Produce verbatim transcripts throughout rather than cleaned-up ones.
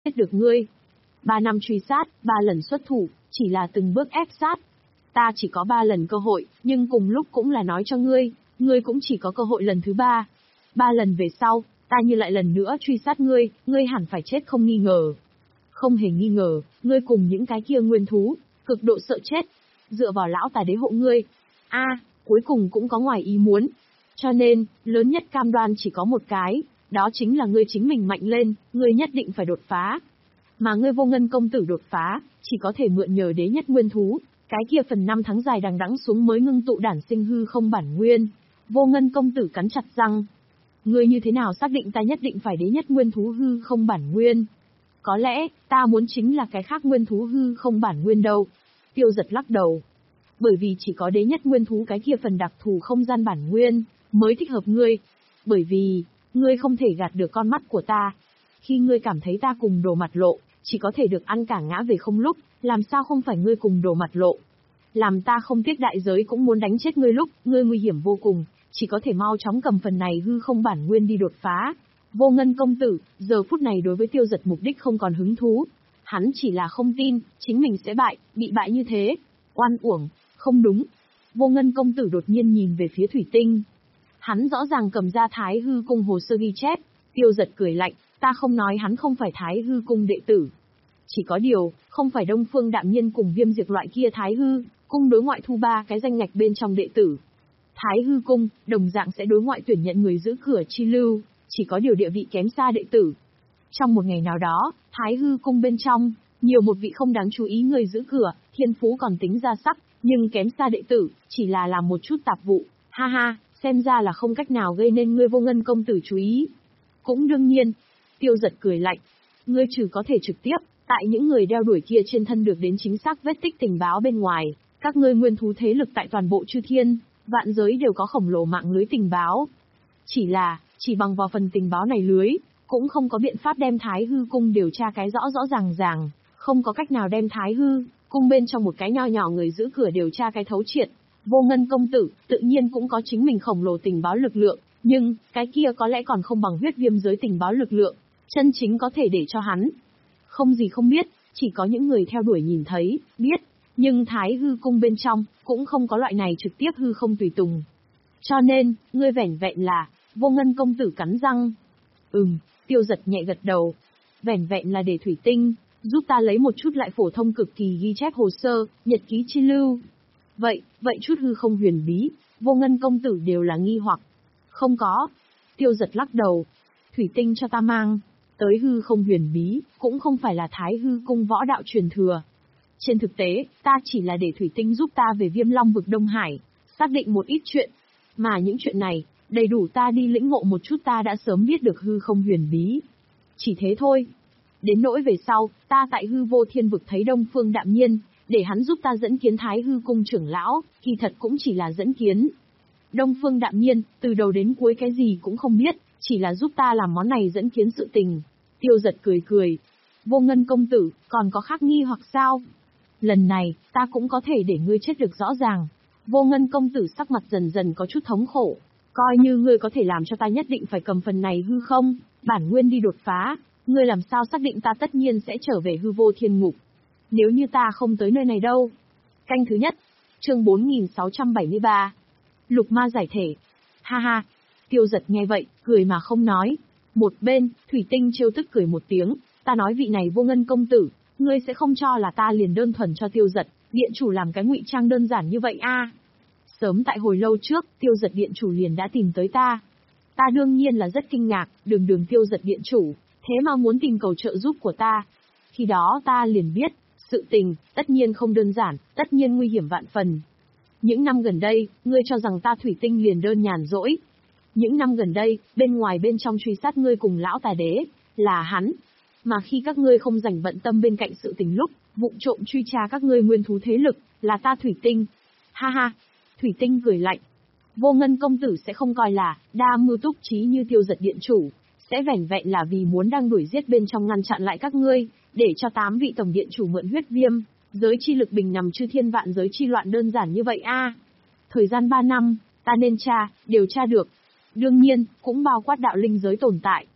giết được ngươi. Ba năm truy sát, ba lần xuất thủ, chỉ là từng bước ép sát. Ta chỉ có ba lần cơ hội, nhưng cùng lúc cũng là nói cho ngươi, ngươi cũng chỉ có cơ hội lần thứ ba. Ba lần về sau, ta như lại lần nữa truy sát ngươi, ngươi hẳn phải chết không nghi ngờ. Không hề nghi ngờ, ngươi cùng những cái kia nguyên thú, cực độ sợ chết. Dựa vào lão tà đế hộ ngươi. a cuối cùng cũng có ngoài ý muốn. Cho nên, lớn nhất cam đoan chỉ có một cái, đó chính là ngươi chính mình mạnh lên, ngươi nhất định phải đột phá. Mà ngươi Vô Ngân công tử đột phá, chỉ có thể mượn nhờ đế nhất nguyên thú, cái kia phần năm tháng dài đằng đẵng xuống mới ngưng tụ đản sinh hư không bản nguyên. Vô Ngân công tử cắn chặt răng. Ngươi như thế nào xác định ta nhất định phải đế nhất nguyên thú hư không bản nguyên? Có lẽ, ta muốn chính là cái khác nguyên thú hư không bản nguyên đâu. Tiêu Giật lắc đầu. Bởi vì chỉ có đế nhất nguyên thú cái kia phần đặc thù không gian bản nguyên, mới thích hợp ngươi. Bởi vì, ngươi không thể gạt được con mắt của ta. Khi ngươi cảm thấy ta cùng Đồ Mặt Lộ, chỉ có thể được ăn cả ngã về không lúc, làm sao không phải ngươi cùng Đồ Mặt Lộ? Làm ta không tiếc đại giới cũng muốn đánh chết ngươi lúc, ngươi nguy hiểm vô cùng, chỉ có thể mau chóng cầm phần này hư không bản nguyên đi đột phá. Vô Ngân công tử, giờ phút này đối với Tiêu Giật mục đích không còn hứng thú. Hắn chỉ là không tin, chính mình sẽ bại, bị bại như thế. Oan uổng, không đúng. Vô Ngân công tử đột nhiên nhìn về phía Thủy Tinh. Hắn rõ ràng cầm ra Thái Hư cung hồ sơ ghi chép. Tiêu Giật cười lạnh, ta không nói hắn không phải Thái Hư cung đệ tử. Chỉ có điều, không phải Đông Phương Đạm Nhiên cùng Viêm Diệt loại kia Thái Hư cung đối ngoại thu ba cái danh ngạch bên trong đệ tử. Thái Hư cung, đồng dạng sẽ đối ngoại tuyển nhận người giữ cửa chi lưu, chỉ có điều địa vị kém xa đệ tử. Trong một ngày nào đó, Thái Hư cung bên trong, nhiều một vị không đáng chú ý người giữ cửa, thiên phú còn tính ra sắc, nhưng kém xa đệ tử, chỉ là làm một chút tạp vụ. Ha ha, xem ra là không cách nào gây nên ngươi Vô Ngân công tử chú ý. Cũng đương nhiên. Tiêu Giật cười lạnh. Ngươi trừ có thể trực tiếp, tại những người đeo đuổi kia trên thân được đến chính xác vết tích tình báo bên ngoài, các ngươi nguyên thú thế lực tại toàn bộ chư thiên, vạn giới đều có khổng lồ mạng lưới tình báo. Chỉ là, chỉ bằng vào phần tình báo này lưới, cũng không có biện pháp đem Thái Hư cung điều tra cái rõ rõ ràng ràng, không có cách nào đem Thái Hư cung bên trong một cái nho nhỏ người giữ cửa điều tra cái thấu triệt. Vô Ngân công tử, tự nhiên cũng có chính mình khổng lồ tình báo lực lượng, nhưng, cái kia có lẽ còn không bằng huyết viêm giới tình báo lực lượng, chân chính có thể để cho hắn. Không gì không biết, chỉ có những người theo đuổi nhìn thấy, biết, nhưng Thái Hư cung bên trong, cũng không có loại này trực tiếp hư không tùy tùng. Cho nên, ngươi vẻn vẹn là, Vô Ngân công tử cắn răng. Ừm, Tiêu Giật nhẹ gật đầu. Vẻn vẹn là để Thủy Tinh, giúp ta lấy một chút lại phổ thông cực kỳ ghi chép hồ sơ, nhật ký chi lưu. Vậy, vậy chút hư không huyền bí, Vô Ngân công tử đều là nghi hoặc. Không có. Tiêu Giật lắc đầu. Thủy Tinh cho ta mang tới hư không huyền bí, cũng không phải là Thái Hư cung võ đạo truyền thừa. Trên thực tế, ta chỉ là để Thủy Tinh giúp ta về Viêm Long vực Đông Hải, xác định một ít chuyện. Mà những chuyện này, đầy đủ ta đi lĩnh ngộ một chút ta đã sớm biết được hư không huyền bí. Chỉ thế thôi. Đến nỗi về sau, ta tại hư vô thiên vực thấy Đông Phương Đạm Nhiên, để hắn giúp ta dẫn kiến Thái Hư cung trưởng lão, kỳ thật cũng chỉ là dẫn kiến. Đông Phương Đạm Nhiên, từ đầu đến cuối cái gì cũng không biết, chỉ là giúp ta làm món này dẫn kiến sự tình. Tiêu Giật cười cười. Vô Ngân công tử, còn có khác nghi hoặc sao? Lần này, ta cũng có thể để ngươi chết được rõ ràng. Vô Ngân công tử sắc mặt dần dần có chút thống khổ. Coi như ngươi có thể làm cho ta nhất định phải cầm phần này hư không, bản nguyên đi đột phá, ngươi làm sao xác định ta tất nhiên sẽ trở về hư vô thiên ngục. Nếu như ta không tới nơi này đâu. Canh thứ nhất, chương bốn nghìn sáu trăm bảy mươi ba. Lục ma giải thể. Ha ha. Tiêu Giật nghe vậy, cười mà không nói. Một bên, Thủy Tinh trêu tức cười một tiếng, ta nói vị này Vô Ngân công tử, ngươi sẽ không cho là ta liền đơn thuần cho Tiêu Giật, điện chủ làm cái ngụy trang đơn giản như vậy a? À? Sớm tại hồi lâu trước, Tiêu Giật điện chủ liền đã tìm tới ta. Ta đương nhiên là rất kinh ngạc, đường đường Tiêu Giật điện chủ, thế mà muốn tìm cầu trợ giúp của ta. Khi đó ta liền biết, sự tình, tất nhiên không đơn giản, tất nhiên nguy hiểm vạn phần. Những năm gần đây, ngươi cho rằng ta Thủy Tinh liền đơn nhàn rỗi. Những năm gần đây, bên ngoài bên trong truy sát ngươi cùng lão tà đế, là hắn. Mà khi các ngươi không dành bận tâm bên cạnh sự tình lúc, vụng trộm truy tra các ngươi nguyên thú thế lực, là ta Thủy Tinh. Ha ha. Thủy Tinh cười lạnh. Vô Ngân công tử sẽ không coi là đa mưu túc trí như Tiêu Giật điện chủ, sẽ vẻn vẹn là vì muốn đang đuổi giết bên trong ngăn chặn lại các ngươi, để cho tám vị tổng điện chủ mượn huyết viêm, giới chi lực bình nằm chư thiên vạn giới chi loạn đơn giản như vậy a? À? Thời gian ba năm, ta nên tra, điều tra được. Đương nhiên, cũng bao quát đạo linh giới tồn tại.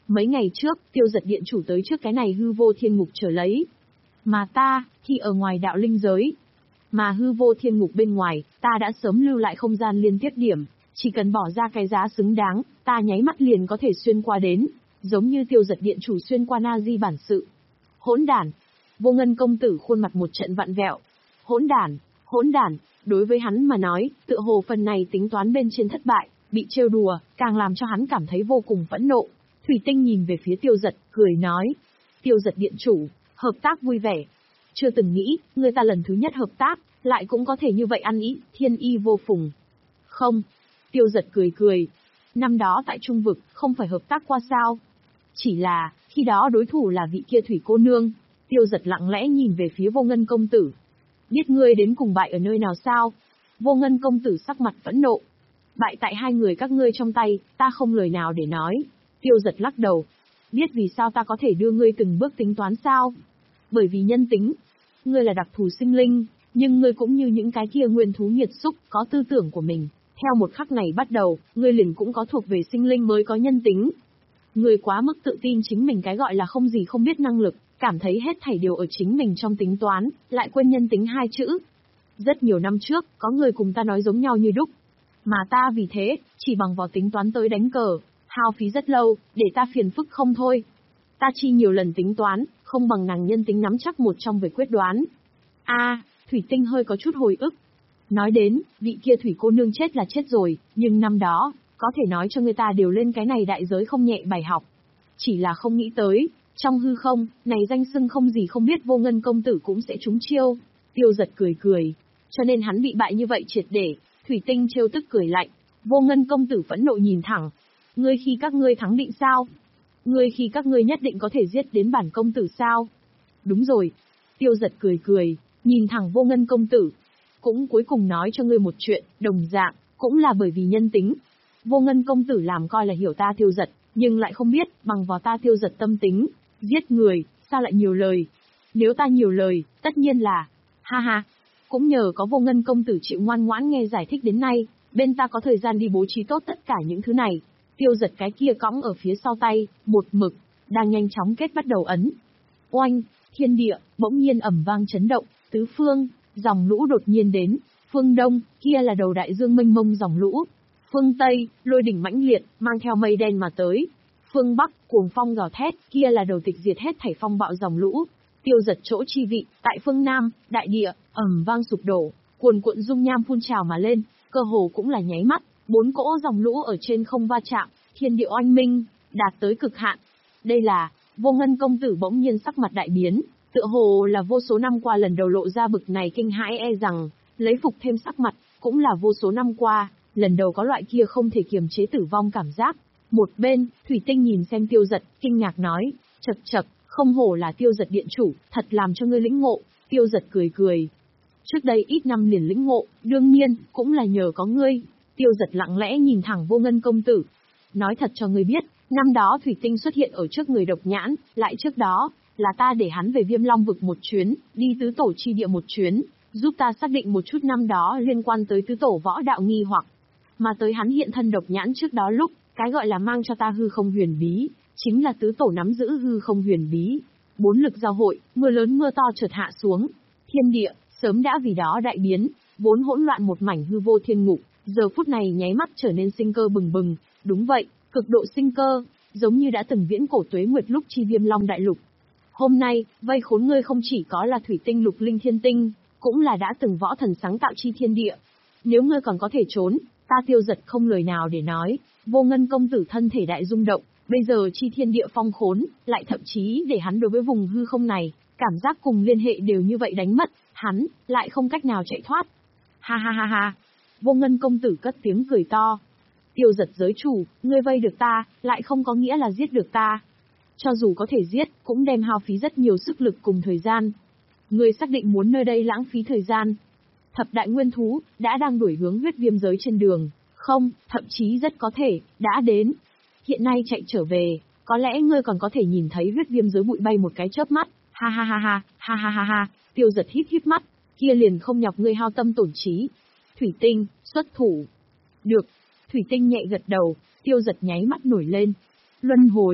Mấy ngày trước, tiêu giật điện chủ tới trước cái này hư vô thiên ngục trở lấy. Mà ta, thì ở ngoài đạo linh giới. Mà hư vô thiên ngục bên ngoài, ta đã sớm lưu lại không gian liên tiếp điểm. Chỉ cần bỏ ra cái giá xứng đáng, ta nháy mắt liền có thể xuyên qua đến. Giống như tiêu giật điện chủ xuyên qua na di bản sự. Hỗn đản. Vô Ngân công tử khuôn mặt một trận vặn vẹo. Hỗn đản, hỗn đản, đối với hắn mà nói, tựa hồ phần này tính toán bên trên thất bại, bị trêu đùa, càng làm cho hắn cảm thấy vô cùng phẫn nộ. Thủy Tinh nhìn về phía tiêu giật, cười nói. Tiêu giật điện chủ, hợp tác vui vẻ. Chưa từng nghĩ, người ta lần thứ nhất hợp tác, lại cũng có thể như vậy ăn ý, thiên y vô phùng. Không. Tiêu giật cười cười. Năm đó tại Trung Vực, không phải hợp tác qua sao? Chỉ là, khi đó đối thủ là vị kia thủy cô nương. Tiêu giật lặng lẽ nhìn về phía Vô Ngân công tử. Biết ngươi đến cùng bại ở nơi nào sao? Vô Ngân công tử sắc mặt phẫn nộ. Bại tại hai người các ngươi trong tay, ta không lời nào để nói. Tiêu giật lắc đầu. Biết vì sao ta có thể đưa ngươi từng bước tính toán sao? Bởi vì nhân tính. Ngươi là đặc thù sinh linh, nhưng ngươi cũng như những cái kia nguyên thú nghiệt xúc, có tư tưởng của mình. Theo một khắc này bắt đầu, ngươi liền cũng có thuộc về sinh linh mới có nhân tính. Ngươi quá mức tự tin chính mình cái gọi là không gì không biết năng lực, cảm thấy hết thảy đều ở chính mình trong tính toán, lại quên nhân tính hai chữ. Rất nhiều năm trước, có người cùng ta nói giống nhau như đúc. Mà ta vì thế, chỉ bằng vào tính toán tới đánh cờ, hao phí rất lâu, để ta phiền phức không thôi. Ta chi nhiều lần tính toán, không bằng nàng nhân tính nắm chắc một trong về quyết đoán. A, à, Thủy Tinh hơi có chút hồi ức. Nói đến, vị kia thủy cô nương chết là chết rồi, nhưng năm đó, có thể nói cho người ta đều lên cái này đại giới không nhẹ bài học. Chỉ là không nghĩ tới, trong hư không, này danh xưng không gì không biết Vô Ngân công tử cũng sẽ trúng chiêu. Tiêu giật cười cười. Cho nên hắn bị bại như vậy triệt để. Thủy Tinh trêu tức cười lạnh. Vô Ngân công tử phẫn nộ nhìn thẳng. Ngươi khi các ngươi thắng định sao? Ngươi khi các ngươi nhất định có thể giết đến bản công tử sao? Đúng rồi. Tiêu giật cười cười, nhìn thẳng Vô Ngân công tử. Cũng cuối cùng nói cho ngươi một chuyện, đồng dạng, cũng là bởi vì nhân tính. Vô Ngân công tử làm coi là hiểu ta tiêu giật, nhưng lại không biết, bằng vào ta tiêu giật tâm tính, giết người, sao lại nhiều lời? Nếu ta nhiều lời, tất nhiên là, ha ha, cũng nhờ có Vô Ngân công tử chịu ngoan ngoãn nghe giải thích đến nay, bên ta có thời gian đi bố trí tốt tất cả những thứ này. Tiêu giật cái kia cõng ở phía sau tay, một mực, đang nhanh chóng kết bắt đầu ấn. Oanh, thiên địa, bỗng nhiên ầm vang chấn động, tứ phương, dòng lũ đột nhiên đến, phương đông, kia là đầu đại dương mênh mông dòng lũ. Phương Tây, lôi đỉnh mãnh liệt, mang theo mây đen mà tới. Phương Bắc, cuồng phong gào thét, kia là đầu tịch diệt hết thảy phong bạo dòng lũ. Tiêu giật chỗ chi vị, tại phương Nam, đại địa, ầm vang sụp đổ, cuồn cuộn dung nham phun trào mà lên, cơ hồ cũng là nháy mắt, bốn cỗ dòng lũ ở trên không va chạm, thiên địa oanh minh, đạt tới cực hạn. Đây là, Vô Ngân công tử bỗng nhiên sắc mặt đại biến, tựa hồ là vô số năm qua lần đầu lộ ra bực này kinh hãi e rằng, lấy phục thêm sắc mặt, cũng là vô số năm qua, lần đầu có loại kia không thể kiềm chế tử vong cảm giác. Một bên, Thủy Tinh nhìn xem tiêu giật, kinh ngạc nói, chậc chậc, không hổ là tiêu giật điện chủ, thật làm cho ngươi lĩnh ngộ. Tiêu giật cười cười. Trước đây ít năm liền lĩnh ngộ, đương nhiên, cũng là nhờ có ngươi. Tiêu giật lặng lẽ nhìn thẳng Vô Ngân công tử. Nói thật cho ngươi biết, năm đó Thủy Tinh xuất hiện ở trước người độc nhãn, lại trước đó, là ta để hắn về Viêm Long vực một chuyến, đi tứ tổ chi địa một chuyến, giúp ta xác định một chút năm đó liên quan tới tứ tổ võ đạo nghi hoặc. Mà tới hắn hiện thân độc nhãn trước đó lúc, cái gọi là mang cho ta hư không huyền bí, chính là tứ tổ nắm giữ hư không huyền bí. Bốn lực giao hội, mưa lớn mưa to chợt hạ xuống. Thiên địa, sớm đã vì đó đại biến, vốn hỗn loạn một mảnh hư vô thiên ngục, giờ phút này nháy mắt trở nên sinh cơ bừng bừng. Đúng vậy, cực độ sinh cơ, giống như đã từng viễn cổ tuế nguyệt lúc chi Viêm Long đại lục. Hôm nay, vây khốn ngươi không chỉ có là thủy tinh lục linh thiên tinh, cũng là đã từng võ thần sáng tạo chi thiên địa. Nếu ngươi còn có thể trốn, ta tiêu giật không lời nào để nói. Vô Ngân công tử thân thể đại rung động, bây giờ chi thiên địa phong khốn, lại thậm chí để hắn đối với vùng hư không này, cảm giác cùng liên hệ đều như vậy đánh mất, hắn, lại không cách nào chạy thoát. Ha ha ha ha, Vô Ngân công tử cất tiếng cười to. Tiêu giật giới chủ, ngươi vây được ta, lại không có nghĩa là giết được ta. Cho dù có thể giết, cũng đem hao phí rất nhiều sức lực cùng thời gian. Ngươi xác định muốn nơi đây lãng phí thời gian. Thập đại nguyên thú, đã đang đuổi hướng huyết viêm giới trên đường. Không, thậm chí rất có thể, đã đến. Hiện nay chạy trở về, có lẽ ngươi còn có thể nhìn thấy huyết viêm giới bụi bay một cái chớp mắt. Ha ha ha ha, ha ha ha ha, tiêu giật híp híp mắt, kia liền không nhọc ngươi hao tâm tổn trí. Thủy Tinh, xuất thủ. Được. Thủy Tinh nhẹ gật đầu, tiêu giật nháy mắt nổi lên. Luân hồi,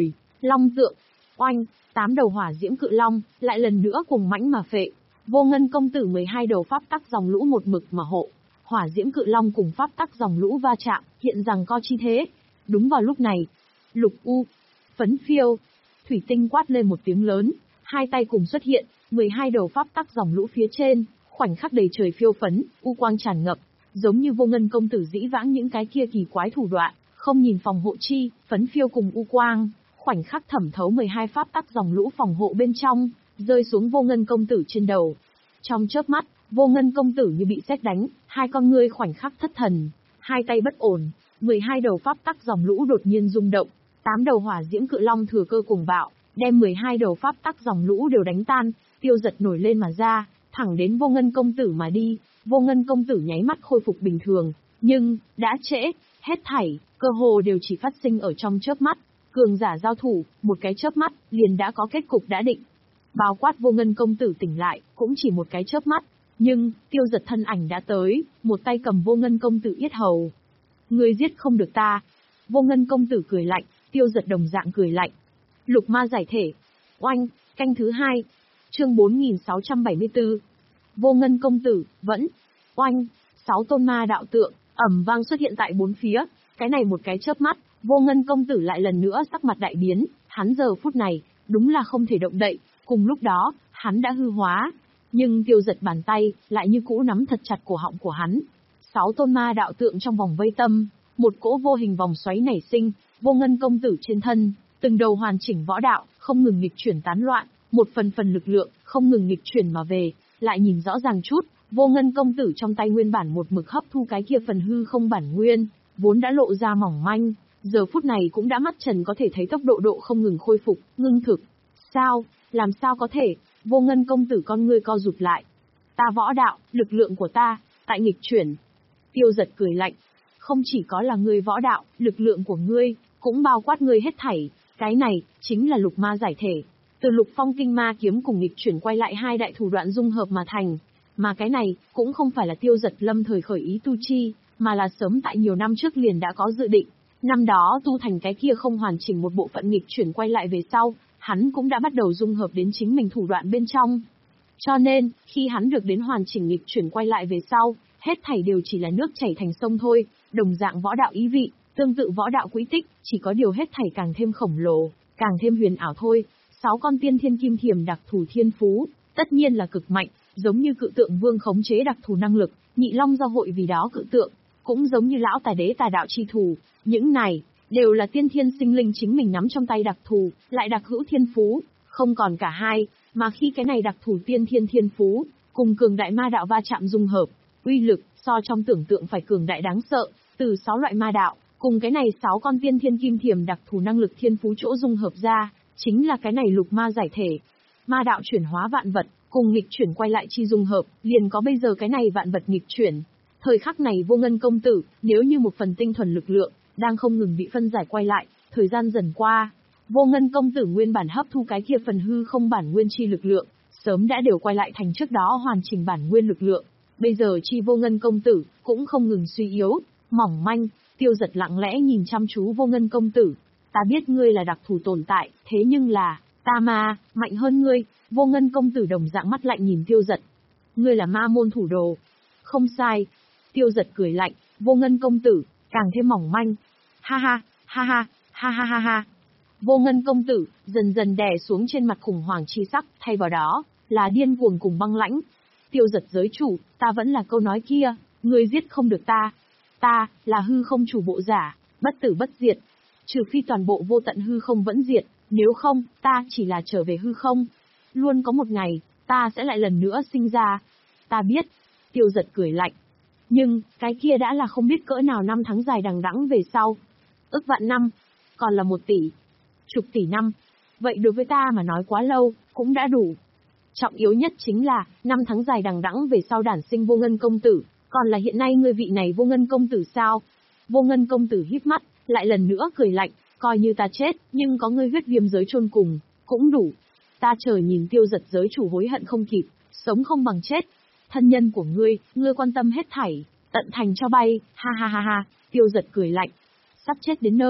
Long tượng, oanh, tám đầu hỏa diễm cự long, lại lần nữa cùng mãnh mà phệ. Vô Ngân công tử mười hai đầu pháp tắc dòng lũ một mực mà hộ. Hỏa diễm cự long cùng pháp tắc dòng lũ va chạm, hiện rằng co chi thế. Đúng vào lúc này, Lục U, Phấn Phiêu, Thủy Tinh quát lên một tiếng lớn, hai tay cùng xuất hiện, mười hai đầu pháp tắc dòng lũ phía trên, khoảnh khắc đầy trời phiêu phấn, u quang tràn ngập, giống như Vô Ngân công tử dĩ vãng những cái kia kỳ quái thủ đoạn, không nhìn phòng hộ chi, Phấn Phiêu cùng u quang, khoảnh khắc thẩm thấu mười hai pháp tắc dòng lũ phòng hộ bên trong, rơi xuống Vô Ngân công tử trên đầu. Trong chớp mắt, Vô Ngân công tử như bị sét đánh, hai con ngươi khoảnh khắc thất thần, hai tay bất ổn, mười hai đầu pháp tắc dòng lũ đột nhiên rung động, tám đầu hỏa diễm cự long thừa cơ cùng bạo, đem mười hai đầu pháp tắc dòng lũ đều đánh tan, tiêu giật nổi lên mà ra, thẳng đến Vô Ngân công tử mà đi. Vô Ngân công tử nháy mắt khôi phục bình thường, nhưng đã trễ, hết thảy, cơ hồ đều chỉ phát sinh ở trong chớp mắt. Cường giả giao thủ, một cái chớp mắt, liền đã có kết cục đã định. Bao quát Vô Ngân công tử tỉnh lại, cũng chỉ một cái chớp mắt. Nhưng, tiêu giật thân ảnh đã tới, một tay cầm Vô Ngân công tử yết hầu. Ngươi giết không được ta. Vô Ngân công tử cười lạnh, tiêu giật đồng dạng cười lạnh. Lục ma giải thể. Oanh, canh thứ hai. Chương bốn nghìn sáu trăm bảy mươi tư. Vô Ngân công tử, vẫn. Oanh, sáu tôn ma đạo tượng, ầm vang xuất hiện tại bốn phía. Cái này một cái chớp mắt, Vô Ngân công tử lại lần nữa sắc mặt đại biến, hắn giờ phút này, đúng là không thể động đậy, cùng lúc đó, hắn đã hư hóa. Nhưng tiêu giật bàn tay, lại như cũ nắm thật chặt cổ họng của hắn. Sáu tôn ma đạo tượng trong vòng vây tâm, một cỗ vô hình vòng xoáy nảy sinh, Vô Ngân công tử trên thân, từng đầu hoàn chỉnh võ đạo, không ngừng nghịch chuyển tán loạn, một phần phần lực lượng, không ngừng nghịch chuyển mà về, lại nhìn rõ ràng chút, Vô Ngân công tử trong tay nguyên bản một mực hấp thu cái kia phần hư không bản nguyên, vốn đã lộ ra mỏng manh, giờ phút này cũng đã mắt trần có thể thấy tốc độ độ không ngừng khôi phục, ngưng thực. Sao, làm sao có thể? Vô Ngân công tử con ngươi co rụt lại. Ta võ đạo, lực lượng của ta, tại nghịch chuyển. Tiêu giật cười lạnh. Không chỉ có là ngươi võ đạo, lực lượng của ngươi, cũng bao quát ngươi hết thảy. Cái này, chính là lục ma giải thể. Từ lục phong kinh ma kiếm cùng nghịch chuyển quay lại hai đại thủ đoạn dung hợp mà thành. Mà cái này, cũng không phải là tiêu giật lâm thời khởi ý tu chi, mà là sớm tại nhiều năm trước liền đã có dự định. Năm đó tu thành cái kia không hoàn chỉnh một bộ phận nghịch chuyển quay lại về sau, hắn cũng đã bắt đầu dung hợp đến chính mình thủ đoạn bên trong. Cho nên, khi hắn được đến hoàn chỉnh nghịch chuyển quay lại về sau, hết thảy đều chỉ là nước chảy thành sông thôi, đồng dạng võ đạo ý vị, tương tự võ đạo quỹ tích, chỉ có điều hết thảy càng thêm khổng lồ, càng thêm huyền ảo thôi. Sáu con tiên thiên kim thiềm đặc thù thiên phú, tất nhiên là cực mạnh, giống như cự tượng vương khống chế đặc thù năng lực, nhị long giao hội vì đó cự tượng, cũng giống như lão tà đế tà đạo chi thủ, những này đều là tiên thiên sinh linh chính mình nắm trong tay đặc thù, lại đặc hữu thiên phú, không còn cả hai, mà khi cái này đặc thù tiên thiên thiên phú, cùng cường đại ma đạo va chạm dung hợp, uy lực, so trong tưởng tượng phải cường đại đáng sợ, từ sáu loại ma đạo, cùng cái này sáu con tiên thiên kim thiềm đặc thù năng lực thiên phú chỗ dung hợp ra, chính là cái này lục ma giải thể. Ma đạo chuyển hóa vạn vật, cùng nghịch chuyển quay lại chi dung hợp, liền có bây giờ cái này vạn vật nghịch chuyển. Thời khắc này Vô Ngân công tử, nếu như một phần tinh thuần lực lượng, đang không ngừng bị phân giải quay lại, thời gian dần qua, Vô Ngân công tử nguyên bản hấp thu cái kia phần hư không bản nguyên chi lực lượng, sớm đã đều quay lại thành trước đó hoàn chỉnh bản nguyên lực lượng. Bây giờ chi Vô Ngân công tử, cũng không ngừng suy yếu, mỏng manh. Tiêu giật lặng lẽ nhìn chăm chú Vô Ngân công tử. Ta biết ngươi là đặc thù tồn tại, thế nhưng là, ta mà, mạnh hơn ngươi. Vô Ngân công tử đồng dạng mắt lạnh nhìn tiêu giật. Ngươi là ma môn thủ đồ. Không sai. Tiêu giật cười lạnh, Vô Ngân công tử, càng thêm mỏng manh. Ha ha, ha ha, ha ha ha ha. Vô Ngân công tử, dần dần đè xuống trên mặt khủng hoảng chi sắc, thay vào đó, là điên cuồng cùng băng lãnh. Tiêu giật giới chủ, ta vẫn là câu nói kia, ngươi giết không được ta. Ta, là hư không chủ bộ giả, bất tử bất diệt. Trừ phi toàn bộ vô tận hư không vẫn diệt, nếu không, ta chỉ là trở về hư không. Luôn có một ngày, ta sẽ lại lần nữa sinh ra. Ta biết. Tiêu giật cười lạnh. Nhưng, cái kia đã là không biết cỡ nào năm tháng dài đằng đẵng về sau. Ức vạn năm, còn là một tỷ, chục tỷ năm. Vậy đối với ta mà nói quá lâu, cũng đã đủ. Trọng yếu nhất chính là, năm tháng dài đằng đẵng về sau đản sinh Vô Ngân công tử, còn là hiện nay ngươi vị này Vô Ngân công tử sao? Vô Ngân công tử híp mắt, lại lần nữa cười lạnh, coi như ta chết, nhưng có ngươi huyết viêm giới chôn cùng, cũng đủ. Ta chờ nhìn tiêu giật giới chủ hối hận không kịp, sống không bằng chết. Thân nhân của ngươi, ngươi quan tâm hết thảy, tận thành cho bay, ha ha ha ha. Tiêu giật cười lạnh, sắp chết đến nơi,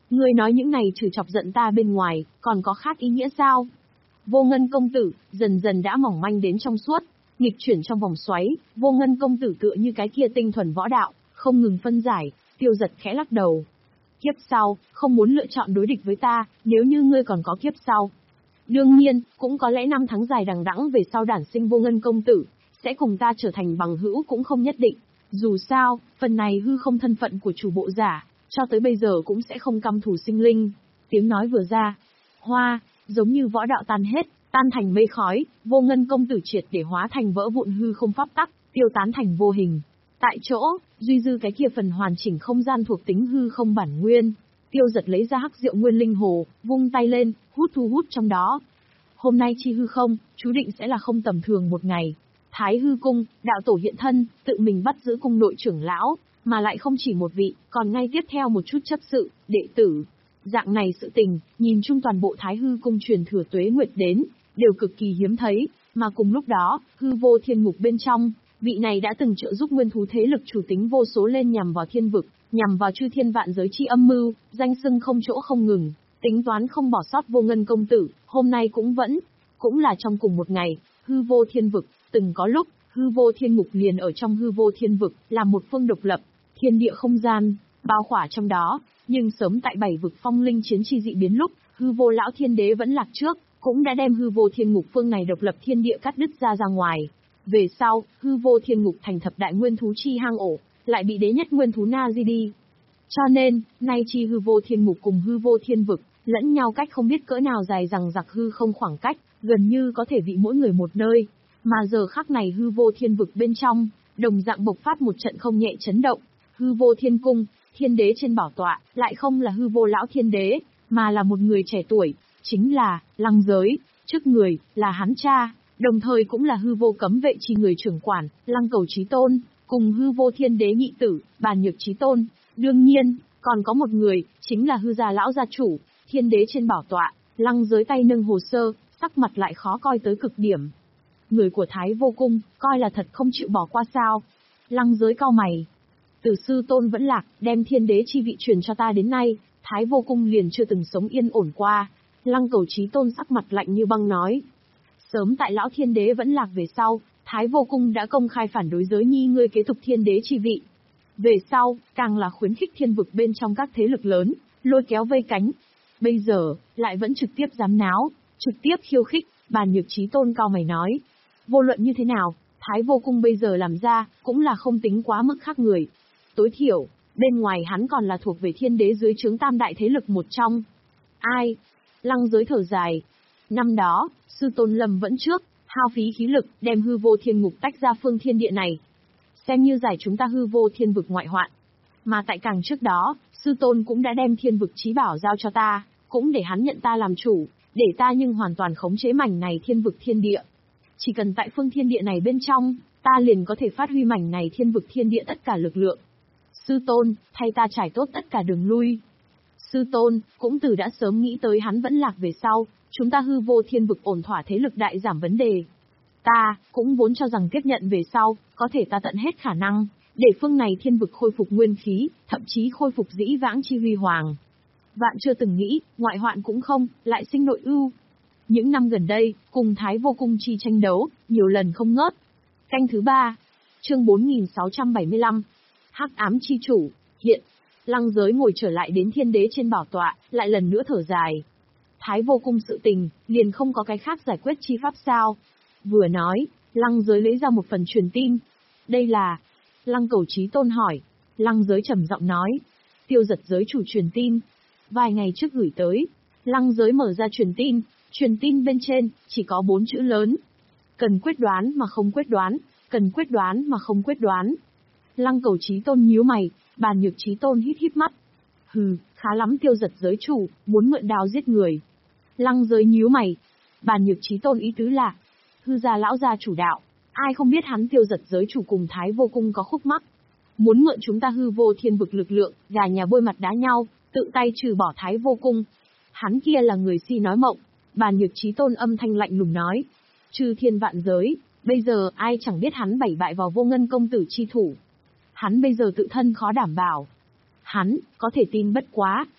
Ngươi nói những này trừ chọc giận ta bên ngoài, còn có khác ý nghĩa sao? Vô Ngân công tử, dần dần đã mỏng manh đến trong suốt, nghịch chuyển trong vòng xoáy, Vô Ngân công tử tựa như cái kia tinh thuần võ đạo, không ngừng phân giải. Tiêu Giật khẽ lắc đầu. Kiếp sau, không muốn lựa chọn đối địch với ta, nếu như ngươi còn có kiếp sau. Đương nhiên, cũng có lẽ năm tháng dài đằng đẵng về sau đản sinh Vô Ngân công tử, sẽ cùng ta trở thành bằng hữu cũng không nhất định. Dù sao, phần này hư không thân phận của chủ bộ giả, cho tới bây giờ cũng sẽ không căm thù sinh linh. Tiếng nói vừa ra, hoa, giống như võ đạo tan hết, tan thành mây khói, Vô Ngân công tử triệt để hóa thành vỡ vụn hư không pháp tắc, tiêu tán thành vô hình. Tại chỗ, duy dư cái kia phần hoàn chỉnh không gian thuộc tính hư không bản nguyên. Tiêu Giật lấy ra hắc diệu nguyên linh hồ, vung tay lên, hút thu hút trong đó. Hôm nay chi hư không, chú định sẽ là không tầm thường một ngày. Thái hư cung, đạo tổ hiện thân, tự mình bắt giữ cung nội trưởng lão, mà lại không chỉ một vị, còn ngay tiếp theo một chút chấp sự, đệ tử. Dạng này sự tình, nhìn chung toàn bộ Thái hư cung truyền thừa tuế nguyệt đến, đều cực kỳ hiếm thấy, mà cùng lúc đó, hư vô thiên ngục bên trong, vị này đã từng trợ giúp nguyên thú thế lực chủ tính vô số lên nhằm vào thiên vực, nhằm vào chư thiên vạn giới chi âm mưu, danh xưng không chỗ không ngừng, tính toán không bỏ sót Vô Ngân công tử, hôm nay cũng vẫn, cũng là trong cùng một ngày, hư vô thiên vực, từng có lúc, hư vô thiên ngục liền ở trong hư vô thiên vực, là một phương độc lập, thiên địa không gian, bao khỏa trong đó, nhưng sớm tại bảy vực phong linh chiến chi dị biến lúc, hư vô lão thiên đế vẫn lạc trước, cũng đã đem hư vô thiên ngục phương này độc lập thiên địa cắt đứt ra ra ngoài. Về sau, hư vô thiên ngục thành thập đại nguyên thú chi hang ổ, lại bị đế nhất nguyên thú na di đi. Cho nên, nay chi hư vô thiên ngục cùng hư vô thiên vực, lẫn nhau cách không biết cỡ nào dài rằng giặc hư không khoảng cách, gần như có thể vị mỗi người một nơi. Mà giờ khắc này hư vô thiên vực bên trong, đồng dạng bộc phát một trận không nhẹ chấn động. Hư vô thiên cung, thiên đế trên bảo tọa, lại không là hư vô lão thiên đế, mà là một người trẻ tuổi, chính là Lăng Giới, trước người là hắn cha, đồng thời cũng là hư vô cấm vệ chi người trưởng quản, Lăng Cầu Chí Tôn, cùng hư vô thiên đế nhị tử, Bàn Nhược Chí Tôn. Đương nhiên, còn có một người, chính là hư gia lão gia chủ, thiên đế trên bảo tọa, Lăng Giới tay nâng hồ sơ, sắc mặt lại khó coi tới cực điểm. Người của Thái vô cung, coi là thật không chịu bỏ qua sao? Lăng Giới cau mày. Từ sư tôn vẫn lạc, đem thiên đế chi vị truyền cho ta đến nay, Thái vô cung liền chưa từng sống yên ổn qua. Lăng Cầu Chí Tôn sắc mặt lạnh như băng nói. Sớm tại lão thiên đế vẫn lạc về sau, Thái vô cung đã công khai phản đối giới nhi ngươi kế tục thiên đế chi vị. Về sau, càng là khuyến khích thiên vực bên trong các thế lực lớn, lôi kéo vây cánh. Bây giờ, lại vẫn trực tiếp giám náo, trực tiếp khiêu khích, Bàn Nhược Chí Tôn cao mày nói. Vô luận như thế nào, Thái vô cung bây giờ làm ra, cũng là không tính quá mức khác người. Tối thiểu, bên ngoài hắn còn là thuộc về thiên đế dưới trướng tam đại thế lực một trong. Ai? Lăng Giới thở dài. Năm đó, sư tôn Lâm vẫn trước, hao phí khí lực, đem hư vô thiên ngục tách ra phương thiên địa này. Xem như giải chúng ta hư vô thiên vực ngoại hoạn. Mà tại càng trước đó, sư tôn cũng đã đem thiên vực chí bảo giao cho ta, cũng để hắn nhận ta làm chủ, để ta nhưng hoàn toàn khống chế mảnh này thiên vực thiên địa. Chỉ cần tại phương thiên địa này bên trong, ta liền có thể phát huy mảnh này thiên vực thiên địa tất cả lực lượng. Sư tôn, thay ta trải tốt tất cả đường lui. Sư tôn, cũng từ đã sớm nghĩ tới hắn vẫn lạc về sau, chúng ta hư vô thiên vực ổn thỏa thế lực đại giảm vấn đề. Ta, cũng vốn cho rằng tiếp nhận về sau, có thể ta tận hết khả năng, để phương này thiên vực khôi phục nguyên khí, thậm chí khôi phục dĩ vãng chi huy hoàng. Vạn chưa từng nghĩ, ngoại hoạn cũng không, lại sinh nội ưu. Những năm gần đây, cùng Thái vô cung chi tranh đấu, nhiều lần không ngớt. Canh thứ ba, chương bốn nghìn sáu trăm bảy mươi lăm, Hắc ám chi chủ, hiện. Lăng Giới ngồi trở lại đến thiên đế trên bảo tọa, lại lần nữa thở dài. Thái vô cung sự tình, liền không có cái khác giải quyết chi pháp sao. Vừa nói, Lăng Giới lấy ra một phần truyền tin. Đây là... Lăng Cầu Chí Tôn hỏi. Lăng Giới trầm giọng nói. Tiêu Giật giới chủ truyền tin. Vài ngày trước gửi tới. Lăng Giới mở ra truyền tin. Truyền tin bên trên, chỉ có bốn chữ lớn. Cần quyết đoán mà không quyết đoán. Cần quyết đoán mà không quyết đoán. Lăng Cầu Chí Tôn nhíu mày. Bàn Nhược Chí Tôn hít hít mắt. Hừ, khá lắm Tiêu Giật giới chủ, muốn mượn đao giết người. Lăng Giới nhíu mày. Bàn Nhược Chí Tôn ý tứ là, hư gia lão gia chủ đạo, ai không biết hắn Tiêu Giật giới chủ cùng Thái vô cung có khúc mắc. Muốn mượn chúng ta hư vô thiên vực lực lượng, gà nhà bôi mặt đá nhau, tự tay trừ bỏ Thái vô cung. Hắn kia là người si nói mộng. Bàn Nhược Chí Tôn âm thanh lạnh lùng nói. Chư thiên vạn giới, bây giờ ai chẳng biết hắn bảy bại vào Vô Ngân công tử chi thủ. Hắn bây giờ tự thân khó đảm bảo. Hắn, có thể tin bất quá,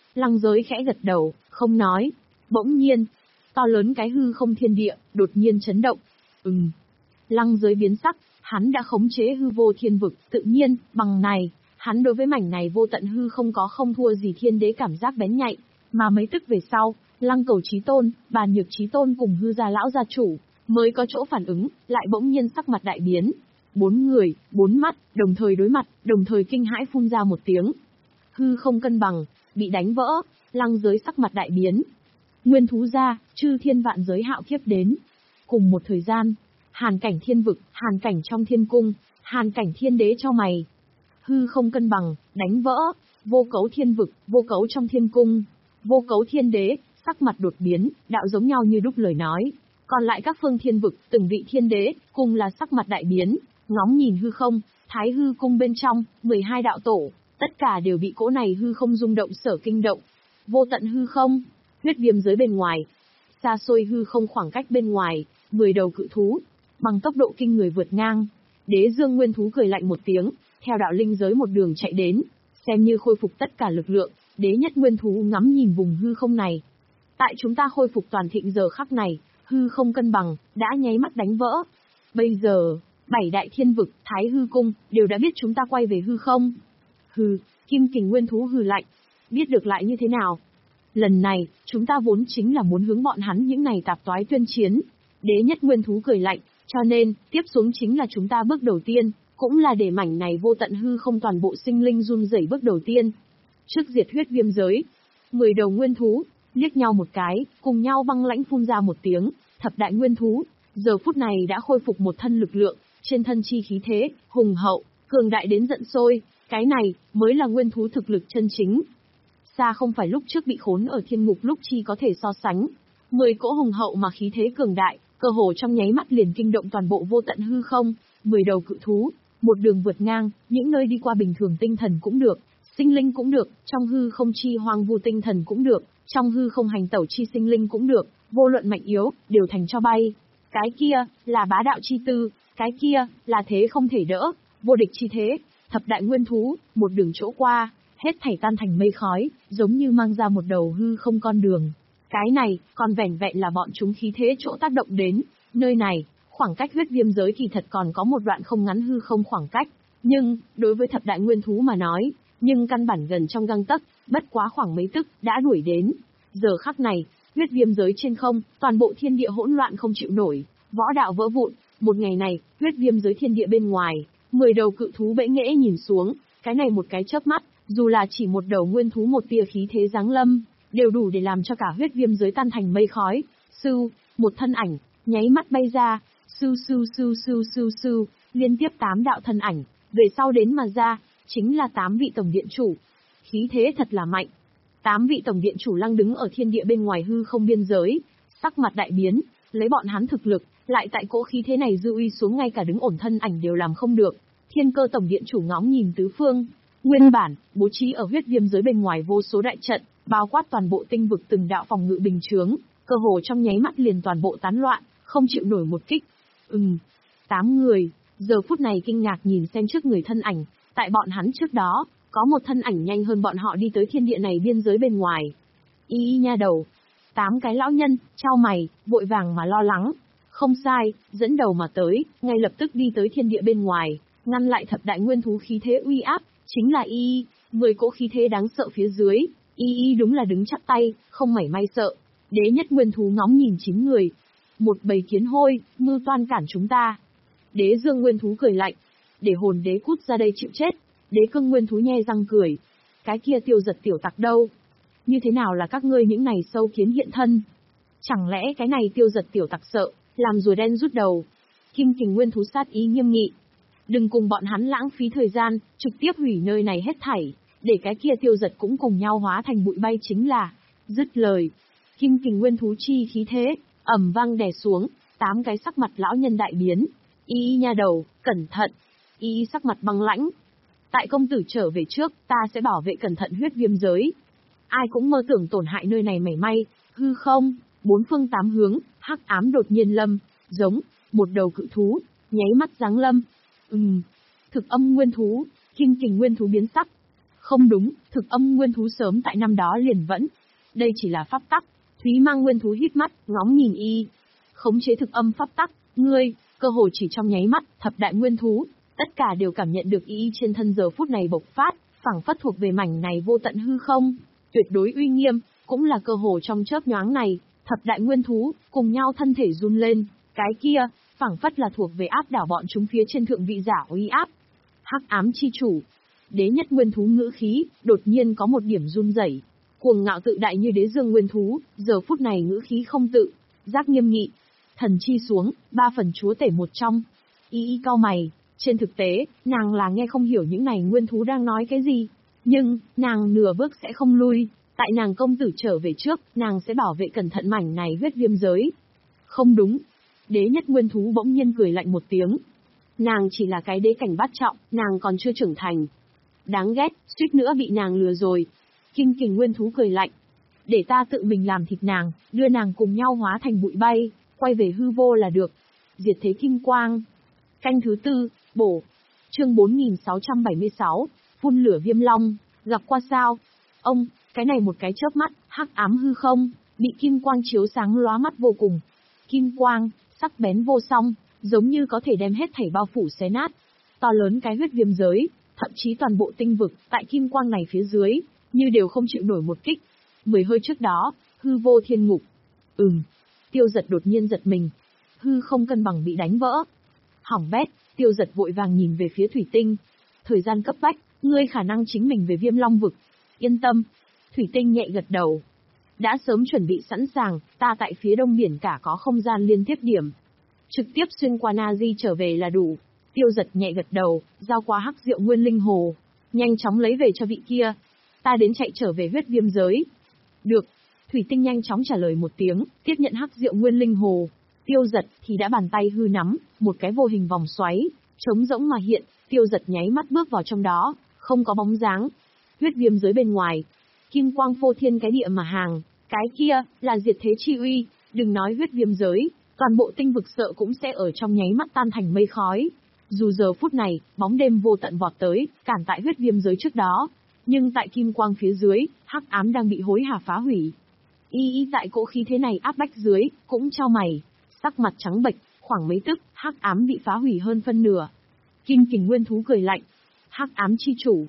Lăng Giới khẽ gật đầu, không nói. Bỗng nhiên, to lớn cái hư không thiên địa, đột nhiên chấn động. Ừm. Lăng Giới biến sắc, hắn đã khống chế hư vô thiên vực, tự nhiên, bằng này, hắn đối với mảnh này vô tận hư không có không thua gì thiên đế cảm giác bén nhạy, mà mấy tức về sau, Lăng Cầu Chí Tôn, Bàn Nhược Chí Tôn cùng hư gia lão gia chủ, mới có chỗ phản ứng, lại bỗng nhiên sắc mặt đại biến. Bốn người, bốn mắt, đồng thời đối mặt, đồng thời kinh hãi phun ra một tiếng. Hư không cân bằng, bị đánh vỡ, Lăng Giới sắc mặt đại biến. Nguyên thú ra, chư thiên vạn giới hạo kiếp đến. Cùng một thời gian, hàn cảnh thiên vực, hàn cảnh trong thiên cung, hàn cảnh thiên đế cho mày. Hư không cân bằng, đánh vỡ, vô cấu thiên vực, vô cấu trong thiên cung, vô cấu thiên đế, sắc mặt đột biến, đạo giống nhau như đúc lời nói. Còn lại các phương thiên vực, từng vị thiên đế, cùng là sắc mặt đại biến, ngóng nhìn hư không, thái hư cung bên trong, mười hai đạo tổ, tất cả đều bị cỗ này hư không rung động sở kinh động. Vô tận hư không, huyết viêm giới bên ngoài, xa xôi hư không khoảng cách bên ngoài, mười đầu cự thú, bằng tốc độ kinh người vượt ngang. Đế Dương Nguyên thú cười lạnh một tiếng, theo đạo linh giới một đường chạy đến, xem như khôi phục tất cả lực lượng, Đế Nhất Nguyên thú ngắm nhìn vùng hư không này. Tại chúng ta khôi phục toàn thịnh giờ khắc này, hư không cân bằng, đã nháy mắt đánh vỡ. Bây giờ, bảy đại thiên vực, thái hư cung, đều đã biết chúng ta quay về hư không. Hừ, Kim Kình Nguyên thú hừ lạnh, biết được lại như thế nào? Lần này, chúng ta vốn chính là muốn hướng bọn hắn những này tạp toái tuyên chiến. Đế Nhất Nguyên thú cười lạnh, cho nên, tiếp xuống chính là chúng ta bước đầu tiên, cũng là để mảnh này vô tận hư không toàn bộ sinh linh run rẩy bước đầu tiên. Trước diệt huyết viêm giới, mười đầu nguyên thú, liếc nhau một cái, cùng nhau băng lãnh phun ra một tiếng, thập đại nguyên thú, giờ phút này đã khôi phục một thân lực lượng, trên thân chi khí thế, hùng hậu, cường đại đến giận sôi, cái này, mới là nguyên thú thực lực chân chính. Xa không phải lúc trước bị khốn ở thiên ngục lúc chi có thể so sánh. Mười cỗ hùng hậu mà khí thế cường đại, cơ hồ trong nháy mắt liền kinh động toàn bộ vô tận hư không, mười đầu cự thú, một đường vượt ngang, những nơi đi qua bình thường tinh thần cũng được, sinh linh cũng được, trong hư không chi hoang vu tinh thần cũng được, trong hư không hành tẩu chi sinh linh cũng được, vô luận mạnh yếu, đều thành cho bay. Cái kia, là bá đạo chi tư, cái kia, là thế không thể đỡ, vô địch chi thế, thập đại nguyên thú, một đường chỗ qua, hết thảy tan thành mây khói, giống như mang ra một đầu hư không con đường. Cái này, còn vẻn vẹn là bọn chúng khí thế chỗ tác động đến, nơi này, khoảng cách huyết viêm giới kỳ thật còn có một đoạn không ngắn hư không khoảng cách, nhưng, đối với thập đại nguyên thú mà nói, nhưng căn bản gần trong gang tấc, bất quá khoảng mấy tức, đã đuổi đến. Giờ khắc này, huyết viêm giới trên không, toàn bộ thiên địa hỗn loạn không chịu nổi, võ đạo vỡ vụn, một ngày này, huyết viêm giới thiên địa bên ngoài, mười đầu cự thú bẽ nghễ nhìn xuống, cái này một cái chớp mắt, dù là chỉ một đầu nguyên thú một tia khí thế giáng lâm, đều đủ để làm cho cả huyết viêm giới tan thành mây khói. Sưu, một thân ảnh, nháy mắt bay ra, sưu sưu sưu sưu sưu sưu, liên tiếp tám đạo thân ảnh, về sau đến mà ra, chính là tám vị tổng điện chủ. Khí thế thật là mạnh. Tám vị tổng điện chủ lăng đứng ở thiên địa bên ngoài hư không biên giới, sắc mặt đại biến, lấy bọn hắn thực lực, lại tại cỗ khí thế này dư uy xuống ngay cả đứng ổn thân ảnh đều làm không được. Thiên Cơ tổng điện chủ ngóng nhìn tứ phương, nguyên bản bố trí ở huyết viêm giới bên ngoài vô số đại trận, bao quát toàn bộ tinh vực từng đạo phòng ngự bình chướng, cơ hồ trong nháy mắt liền toàn bộ tán loạn, không chịu nổi một kích. Ừm, tám người, giờ phút này kinh ngạc nhìn xem trước người thân ảnh, tại bọn hắn trước đó, có một thân ảnh nhanh hơn bọn họ đi tới thiên địa này biên giới bên ngoài. Y y nha đầu, tám cái lão nhân, trao mày, vội vàng mà lo lắng. Không sai, dẫn đầu mà tới, ngay lập tức đi tới thiên địa bên ngoài, ngăn lại thập đại nguyên thú khí thế uy áp, chính là Y Y, mười cỗ khí thế đáng sợ phía dưới, Y Y đúng là đứng chắp tay, không mảy may sợ. Đế Nhất Nguyên thú ngóng nhìn chín người, một bầy kiến hôi, mưu toan cản chúng ta. Đế Dương Nguyên thú cười lạnh, để hồn đế cút ra đây chịu chết. Đế Cưng Nguyên thú nhe răng cười, cái kia Tiêu Giật tiểu tặc đâu? Như thế nào là các ngươi những này sâu kiến hiện thân? Chẳng lẽ cái này Tiêu Giật tiểu tặc sợ, làm rùa đen rút đầu? Kim Kình Nguyên thú sát ý nghiêm nghị, đừng cùng bọn hắn lãng phí thời gian, trực tiếp hủy nơi này hết thảy, để cái kia Tiêu Giật cũng cùng nhau hóa thành bụi bay chính là. Dứt lời, Kim Kình Nguyên thú chi khí thế, ầm vang đè xuống, tám cái sắc mặt lão nhân đại biến. Y y nha đầu, cẩn thận. Y y sắc mặt băng lãnh. Tại công tử trở về trước, ta sẽ bảo vệ cẩn thận huyết viêm giới. Ai cũng mơ tưởng tổn hại nơi này mảy may, hư không, bốn phương tám hướng, hắc ám đột nhiên lâm, giống, một đầu cự thú, nháy mắt giáng lâm. Ừm, thực âm nguyên thú, Kim Kình Nguyên thú biến sắc. Không đúng, thực âm nguyên thú sớm tại năm đó liền vẫn. Đây chỉ là pháp tắc. Thúy mang nguyên thú híp mắt, ngóng nhìn y. Khống chế thực âm pháp tắc, ngươi, cơ hồ chỉ trong nháy mắt, thập đại nguyên thú, tất cả đều cảm nhận được y trên thân giờ phút này bộc phát, phảng phất thuộc về mảnh này vô tận hư không, tuyệt đối uy nghiêm, cũng là cơ hồ trong chớp nhoáng này, thập đại nguyên thú cùng nhau thân thể run lên, cái kia, phảng phất là thuộc về áp đảo bọn chúng phía trên thượng vị giả uy áp. Hắc ám chi chủ, đế nhất nguyên thú ngữ khí, đột nhiên có một điểm run rẩy. Cuồng ngạo tự đại như đế dương nguyên thú, giờ phút này ngữ khí không tự, giác nghiêm nghị. Thần chi xuống, ba phần chúa tể một trong. Y y cau mày, trên thực tế, nàng là nghe không hiểu những này nguyên thú đang nói cái gì. Nhưng, nàng nửa bước sẽ không lui, tại nàng công tử trở về trước, nàng sẽ bảo vệ cẩn thận mảnh này huyết viêm giới. Không đúng. Đế nhất nguyên thú bỗng nhiên cười lạnh một tiếng. Nàng chỉ là cái đế cảnh bát trọng, nàng còn chưa trưởng thành. Đáng ghét, suýt nữa bị nàng lừa rồi. Kinh kình nguyên thú cười lạnh. Để ta tự mình làm thịt nàng, đưa nàng cùng nhau hóa thành bụi bay, quay về hư vô là được. Diệt thế kim quang. Canh thứ tư, bổ. Chương bốn nghìn sáu trăm bảy mươi sáu, phun lửa viêm long, gặp qua sao? Ông, cái này một cái chớp mắt, hắc ám hư không, bị kim quang chiếu sáng lóa mắt vô cùng. Kim quang, sắc bén vô song, giống như có thể đem hết thảy bao phủ xé nát. To lớn cái huyết viêm giới, thậm chí toàn bộ tinh vực, tại kim quang này phía dưới, như đều không chịu nổi một kích. Mười hơi trước đó, hư vô thiên ngục. Ừm. Tiêu Giật đột nhiên giật mình. Hư không cân bằng bị đánh vỡ. Hỏng bét, Tiêu Giật vội vàng nhìn về phía thủy tinh. Thời gian cấp bách, ngươi khả năng chính mình về viêm long vực. Yên tâm. Thủy tinh nhẹ gật đầu. Đã sớm chuẩn bị sẵn sàng, ta tại phía đông biển cả có không gian liên tiếp điểm. Trực tiếp xuyên qua Nazi trở về là đủ. Tiêu Giật nhẹ gật đầu, giao qua hắc diệu nguyên linh hồ. Nhanh chóng lấy về cho vị kia. Ta đến chạy trở về huyết viêm giới. Được. Thủy tinh nhanh chóng trả lời một tiếng, tiếp nhận hắc diệu nguyên linh hồ. Tiêu Giật thì đã bàn tay hư nắm, một cái vô hình vòng xoáy, trống rỗng mà hiện, Tiêu Giật nháy mắt bước vào trong đó, không có bóng dáng. Huyết viêm giới bên ngoài, kim quang phô thiên cái địa mà hàng, cái kia là diệt thế chi uy, đừng nói huyết viêm giới, toàn bộ tinh vực sợ cũng sẽ ở trong nháy mắt tan thành mây khói. Dù giờ phút này, bóng đêm vô tận vọt tới, cản tại huyết viêm giới trước đó, nhưng tại kim quang phía dưới, hắc ám đang bị hối hả phá hủy. Y y tại cỗ khí thế này áp bách dưới, cũng trao mày, sắc mặt trắng bệch, khoảng mấy tức, hắc ám bị phá hủy hơn phân nửa. Kim kình nguyên thú cười lạnh. Hắc ám chi chủ.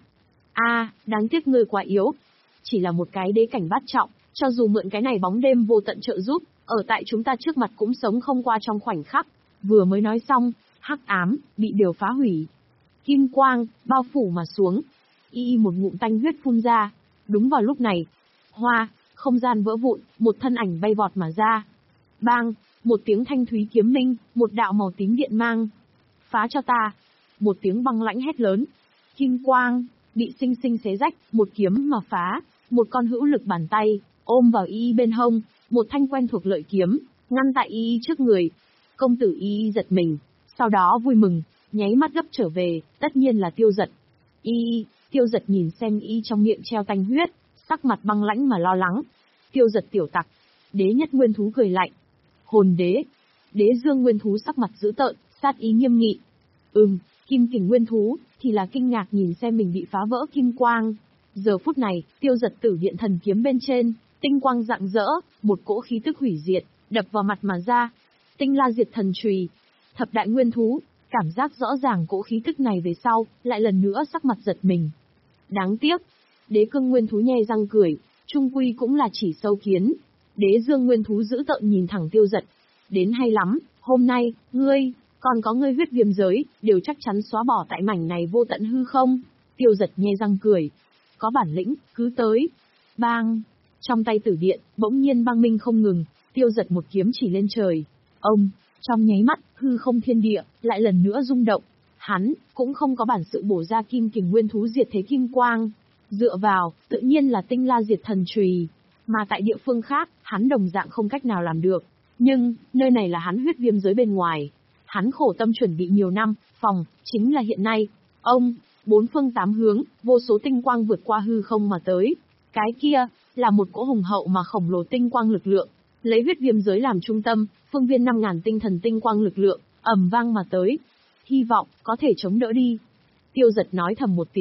A, đáng tiếc ngươi quá yếu. Chỉ là một cái đế cảnh bát trọng, cho dù mượn cái này bóng đêm vô tận trợ giúp, ở tại chúng ta trước mặt cũng sống không qua trong khoảnh khắc. Vừa mới nói xong, hắc ám, bị điều phá hủy. Kim quang, bao phủ mà xuống. Y y một ngụm tanh huyết phun ra. Đúng vào lúc này, hoa, không gian vỡ vụn, một thân ảnh bay vọt mà ra. Bang, một tiếng thanh thúy kiếm minh, một đạo màu tím điện mang. Phá cho ta. Một tiếng băng lãnh hét lớn. Kim quang, bị sinh sinh xé rách, một kiếm mà phá. Một con hữu lực bàn tay, ôm vào y bên hông, một thanh quen thuộc lợi kiếm, ngăn tại y trước người. Công tử y giật mình, sau đó vui mừng, nháy mắt gấp trở về, tất nhiên là Tiêu Giật. Y, Tiêu Giật nhìn xem y trong miệng treo tanh huyết, sắc mặt băng lãnh mà lo lắng. Tiêu Giật tiểu tặc. Đế nhất nguyên thú cười lạnh. Hồn đế. Đế dương nguyên thú sắc mặt dữ tợn, sát ý nghiêm nghị. Ừm, kim kình nguyên thú, thì là kinh ngạc nhìn xem mình bị phá vỡ kim quang. Giờ phút này, Tiêu Giật tử điện thần kiếm bên trên, tinh quang rạng rỡ, một cỗ khí tức hủy diệt, đập vào mặt mà ra. Tinh la diệt thần chùy. Thập đại nguyên thú, cảm giác rõ ràng cỗ khí tức này về sau, lại lần nữa sắc mặt giật mình. Đáng tiếc. Đế cương nguyên thú nhe răng cười, trung quy cũng là chỉ sâu kiến. Đế dương nguyên thú dữ tợn nhìn thẳng Tiêu Giật. Đến hay lắm, hôm nay, ngươi, còn có ngươi huyết viêm giới, đều chắc chắn xóa bỏ tại mảnh này vô tận hư không? Tiêu Giật nhe răng cười. Có bản lĩnh, cứ tới. Bang! Trong tay tử điện, bỗng nhiên băng minh không ngừng, Tiêu Giật một kiếm chỉ lên trời. Ông, trong nháy mắt, hư không thiên địa, lại lần nữa rung động. Hắn, cũng không có bản sự bổ ra kim kình nguyên thú diệt thế kim quang. Dựa vào, tự nhiên là tinh la diệt thần chùy. Mà tại địa phương khác, hắn đồng dạng không cách nào làm được. Nhưng, nơi này là hắn huyết viêm giới bên ngoài. Hắn khổ tâm chuẩn bị nhiều năm, phòng, chính là hiện nay. Ông, bốn phương tám hướng, vô số tinh quang vượt qua hư không mà tới. Cái kia, là một cỗ hùng hậu mà khổng lồ tinh quang lực lượng. Lấy huyết viêm giới làm trung tâm, phương viên năm ngàn tinh thần tinh quang lực lượng, ầm vang mà tới. Hy vọng, có thể chống đỡ đi. Tiêu Giật nói thầm một tiếng,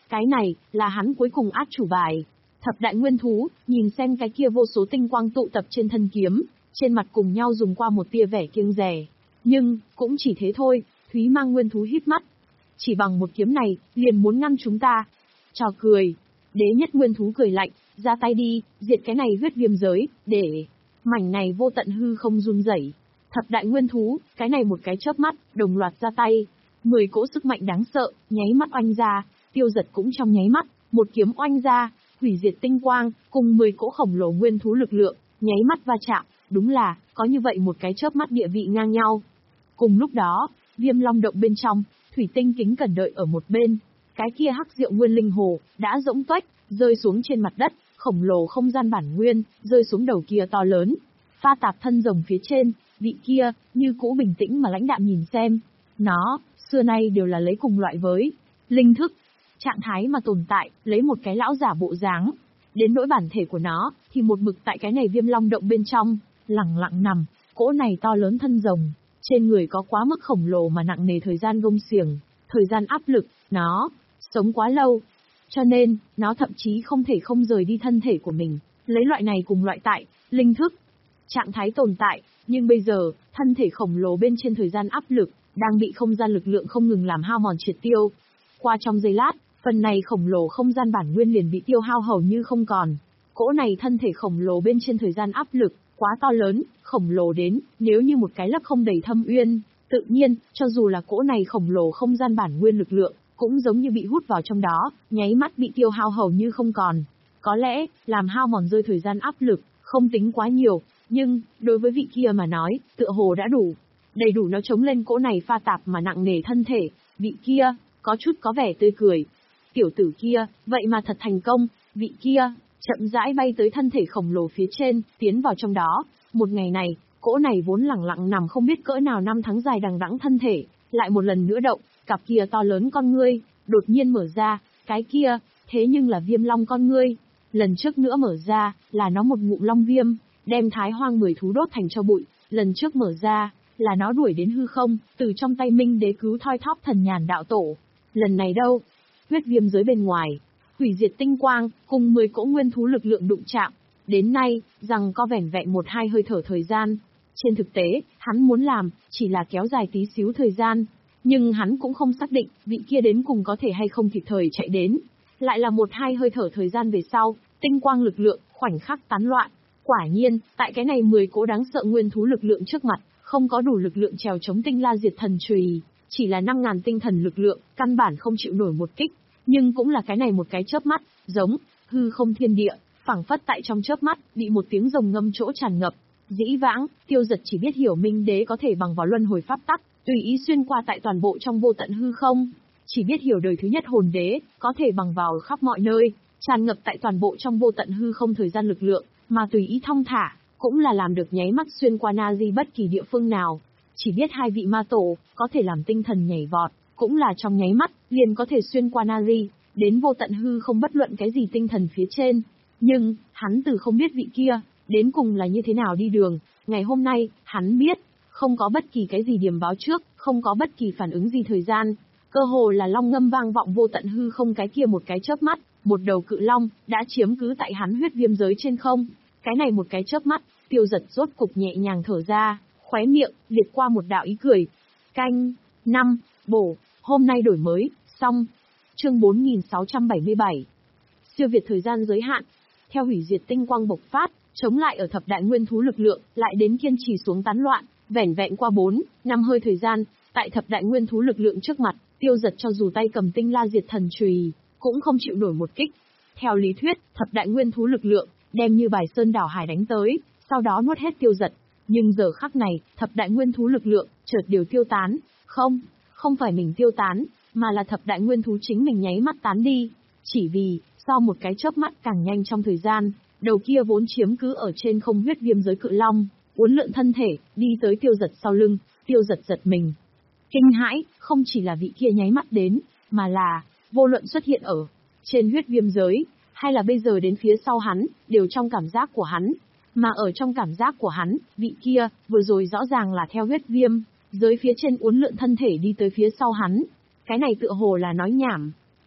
Cái này, là hắn cuối cùng át chủ bài. Thập đại nguyên thú, nhìn xem cái kia vô số tinh quang tụ tập trên thân kiếm, trên mặt cùng nhau dùng qua một tia vẻ kiêng dè. Nhưng, cũng chỉ thế thôi, Thúy Mang nguyên thú híp mắt. Chỉ bằng một kiếm này, liền muốn ngăn chúng ta. Trò cười. Đế nhất nguyên thú cười lạnh, ra tay đi, diệt cái này huyết viêm giới, để mảnh này vô tận hư không run rẩy. Thập đại nguyên thú, cái này một cái chớp mắt, đồng loạt ra tay. Mười cỗ sức mạnh đáng sợ, nháy mắt oanh ra, Tiêu Giật cũng trong nháy mắt, một kiếm oanh ra, hủy diệt tinh quang, cùng mười cỗ khổng lồ nguyên thú lực lượng, nháy mắt va chạm, đúng là, có như vậy một cái chớp mắt địa vị ngang nhau. Cùng lúc đó, Viêm Long động bên trong, Thủy Tinh Kính Cẩn đợi ở một bên, cái kia hắc diệu nguyên linh hồ, đã rỗng tuếch, rơi xuống trên mặt đất, khổng lồ không gian bản nguyên, rơi xuống đầu kia to lớn. Pha Tạp thân rồng phía trên, vị kia, như cũ bình tĩnh mà lãnh đạm nhìn xem. Nó, xưa nay đều là lấy cùng loại với linh thức, trạng thái mà tồn tại, lấy một cái lão giả bộ dáng. Đến nỗi bản thể của nó, thì một mực tại cái này Viêm Long động bên trong, lẳng lặng nằm, cỗ này to lớn thân rồng, trên người có quá mức khổng lồ mà nặng nề thời gian gông xiềng, thời gian áp lực, nó sống quá lâu. Cho nên, nó thậm chí không thể không rời đi thân thể của mình, lấy loại này cùng loại tại, linh thức, trạng thái tồn tại, nhưng bây giờ, thân thể khổng lồ bên trên thời gian áp lực, đang bị không gian lực lượng không ngừng làm hao mòn triệt tiêu. Qua trong giây lát, phần này khổng lồ không gian bản nguyên liền bị tiêu hao hầu như không còn. Cỗ này thân thể khổng lồ bên trên thời gian áp lực, quá to lớn, khổng lồ đến, nếu như một cái lấp không đầy thâm uyên, tự nhiên, cho dù là cỗ này khổng lồ không gian bản nguyên lực lượng, cũng giống như bị hút vào trong đó, nháy mắt bị tiêu hao hầu như không còn. Có lẽ, làm hao mòn rơi thời gian áp lực, không tính quá nhiều, nhưng, đối với vị kia mà nói, tựa hồ đã đủ. Đầy đủ nó chống lên cỗ này Pha Tạp mà nặng nề thân thể, vị kia, có chút có vẻ tươi cười. Tiểu tử kia, vậy mà thật thành công, vị kia, chậm rãi bay tới thân thể khổng lồ phía trên, tiến vào trong đó. Một ngày này, cỗ này vốn lẳng lặng nằm không biết cỡ nào năm tháng dài đằng đẵng thân thể, lại một lần nữa động, cặp kia to lớn con ngươi, đột nhiên mở ra, cái kia, thế nhưng là Viêm Long con ngươi. Lần trước nữa mở ra, là nó một ngụm long viêm, đem Thái Hoang mười thú đốt thành cho bụi. Lần trước mở ra, là nó đuổi đến hư không, từ trong tay Minh Đế cứu thoi thóp thần nhàn đạo tổ. Lần này đâu? Huyết viêm giới bên ngoài, hủy diệt tinh quang, cùng mười cỗ nguyên thú lực lượng đụng chạm. Đến nay, rằng có vẻn vẹn một hai hơi thở thời gian. Trên thực tế, hắn muốn làm, chỉ là kéo dài tí xíu thời gian. Nhưng hắn cũng không xác định, vị kia đến cùng có thể hay không kịp thời chạy đến. Lại là một hai hơi thở thời gian về sau, tinh quang lực lượng, khoảnh khắc tán loạn. Quả nhiên, tại cái này mười cỗ đáng sợ nguyên thú lực lượng trước mặt, không có đủ lực lượng trèo chống tinh la diệt thần chùy, chỉ là năm ngàn tinh thần lực lượng, căn bản không chịu nổi một kích. Nhưng cũng là cái này một cái chớp mắt, giống, hư không thiên địa, phảng phất tại trong chớp mắt, bị một tiếng rồng ngâm chỗ tràn ngập. Dĩ vãng, Tiêu Giật chỉ biết hiểu Minh Đế có thể bằng vào luân hồi pháp tắc, tùy ý xuyên qua tại toàn bộ trong vô tận hư không. Chỉ biết hiểu đời thứ nhất hồn đế, có thể bằng vào khắp mọi nơi, tràn ngập tại toàn bộ trong vô tận hư không thời gian lực lượng, mà tùy ý thong thả, cũng là làm được nháy mắt xuyên qua Nazi bất kỳ địa phương nào. Chỉ biết hai vị ma tổ, có thể làm tinh thần nhảy vọt, cũng là trong nháy mắt, liền có thể xuyên qua Nazi, đến vô tận hư không bất luận cái gì tinh thần phía trên. Nhưng, hắn từ không biết vị kia, đến cùng là như thế nào đi đường, ngày hôm nay, hắn biết, không có bất kỳ cái gì điểm báo trước, không có bất kỳ phản ứng gì thời gian. Cơ hồ là long ngâm vang vọng vô tận hư không cái kia một cái chớp mắt, một đầu cự long, đã chiếm cứ tại hắn huyết viêm giới trên không. Cái này một cái chớp mắt, Tiêu Giật rốt cục nhẹ nhàng thở ra, khóe miệng, liệt qua một đạo ý cười. Canh, năm, bổ, hôm nay đổi mới, xong. Chương bốn nghìn sáu trăm bảy mươi bảy. Siêu việt thời gian giới hạn. Theo hủy diệt tinh quang bộc phát, chống lại ở thập đại nguyên thú lực lượng, lại đến kiên trì xuống tán loạn, vẻn vẹn qua bốn, năm hơi thời gian, tại thập đại nguyên thú lực lượng trước mặt, Tiêu Giật cho dù tay cầm tinh la diệt thần chùy, cũng không chịu nổi một kích. Theo lý thuyết, thập đại nguyên thú lực lượng, đem như bài sơn đảo hải đánh tới, sau đó nuốt hết Tiêu Giật. Nhưng giờ khắc này, thập đại nguyên thú lực lượng, chợt đều tiêu tán. Không, không phải mình tiêu tán, mà là thập đại nguyên thú chính mình nháy mắt tán đi. Chỉ vì, sau một cái chớp mắt càng nhanh trong thời gian, đầu kia vốn chiếm cứ ở trên không huyết viêm giới cự long, uốn lượn thân thể, đi tới Tiêu Giật sau lưng. Tiêu Giật giật mình. Kinh hãi, không chỉ là vị kia nháy mắt đến, mà là, vô luận xuất hiện ở trên huyết viêm giới, hay là bây giờ đến phía sau hắn, đều trong cảm giác của hắn. Mà ở trong cảm giác của hắn, vị kia, vừa rồi rõ ràng là theo huyết viêm giới phía trên uốn lượn thân thể đi tới phía sau hắn. Cái này tựa hồ là nói nhảm.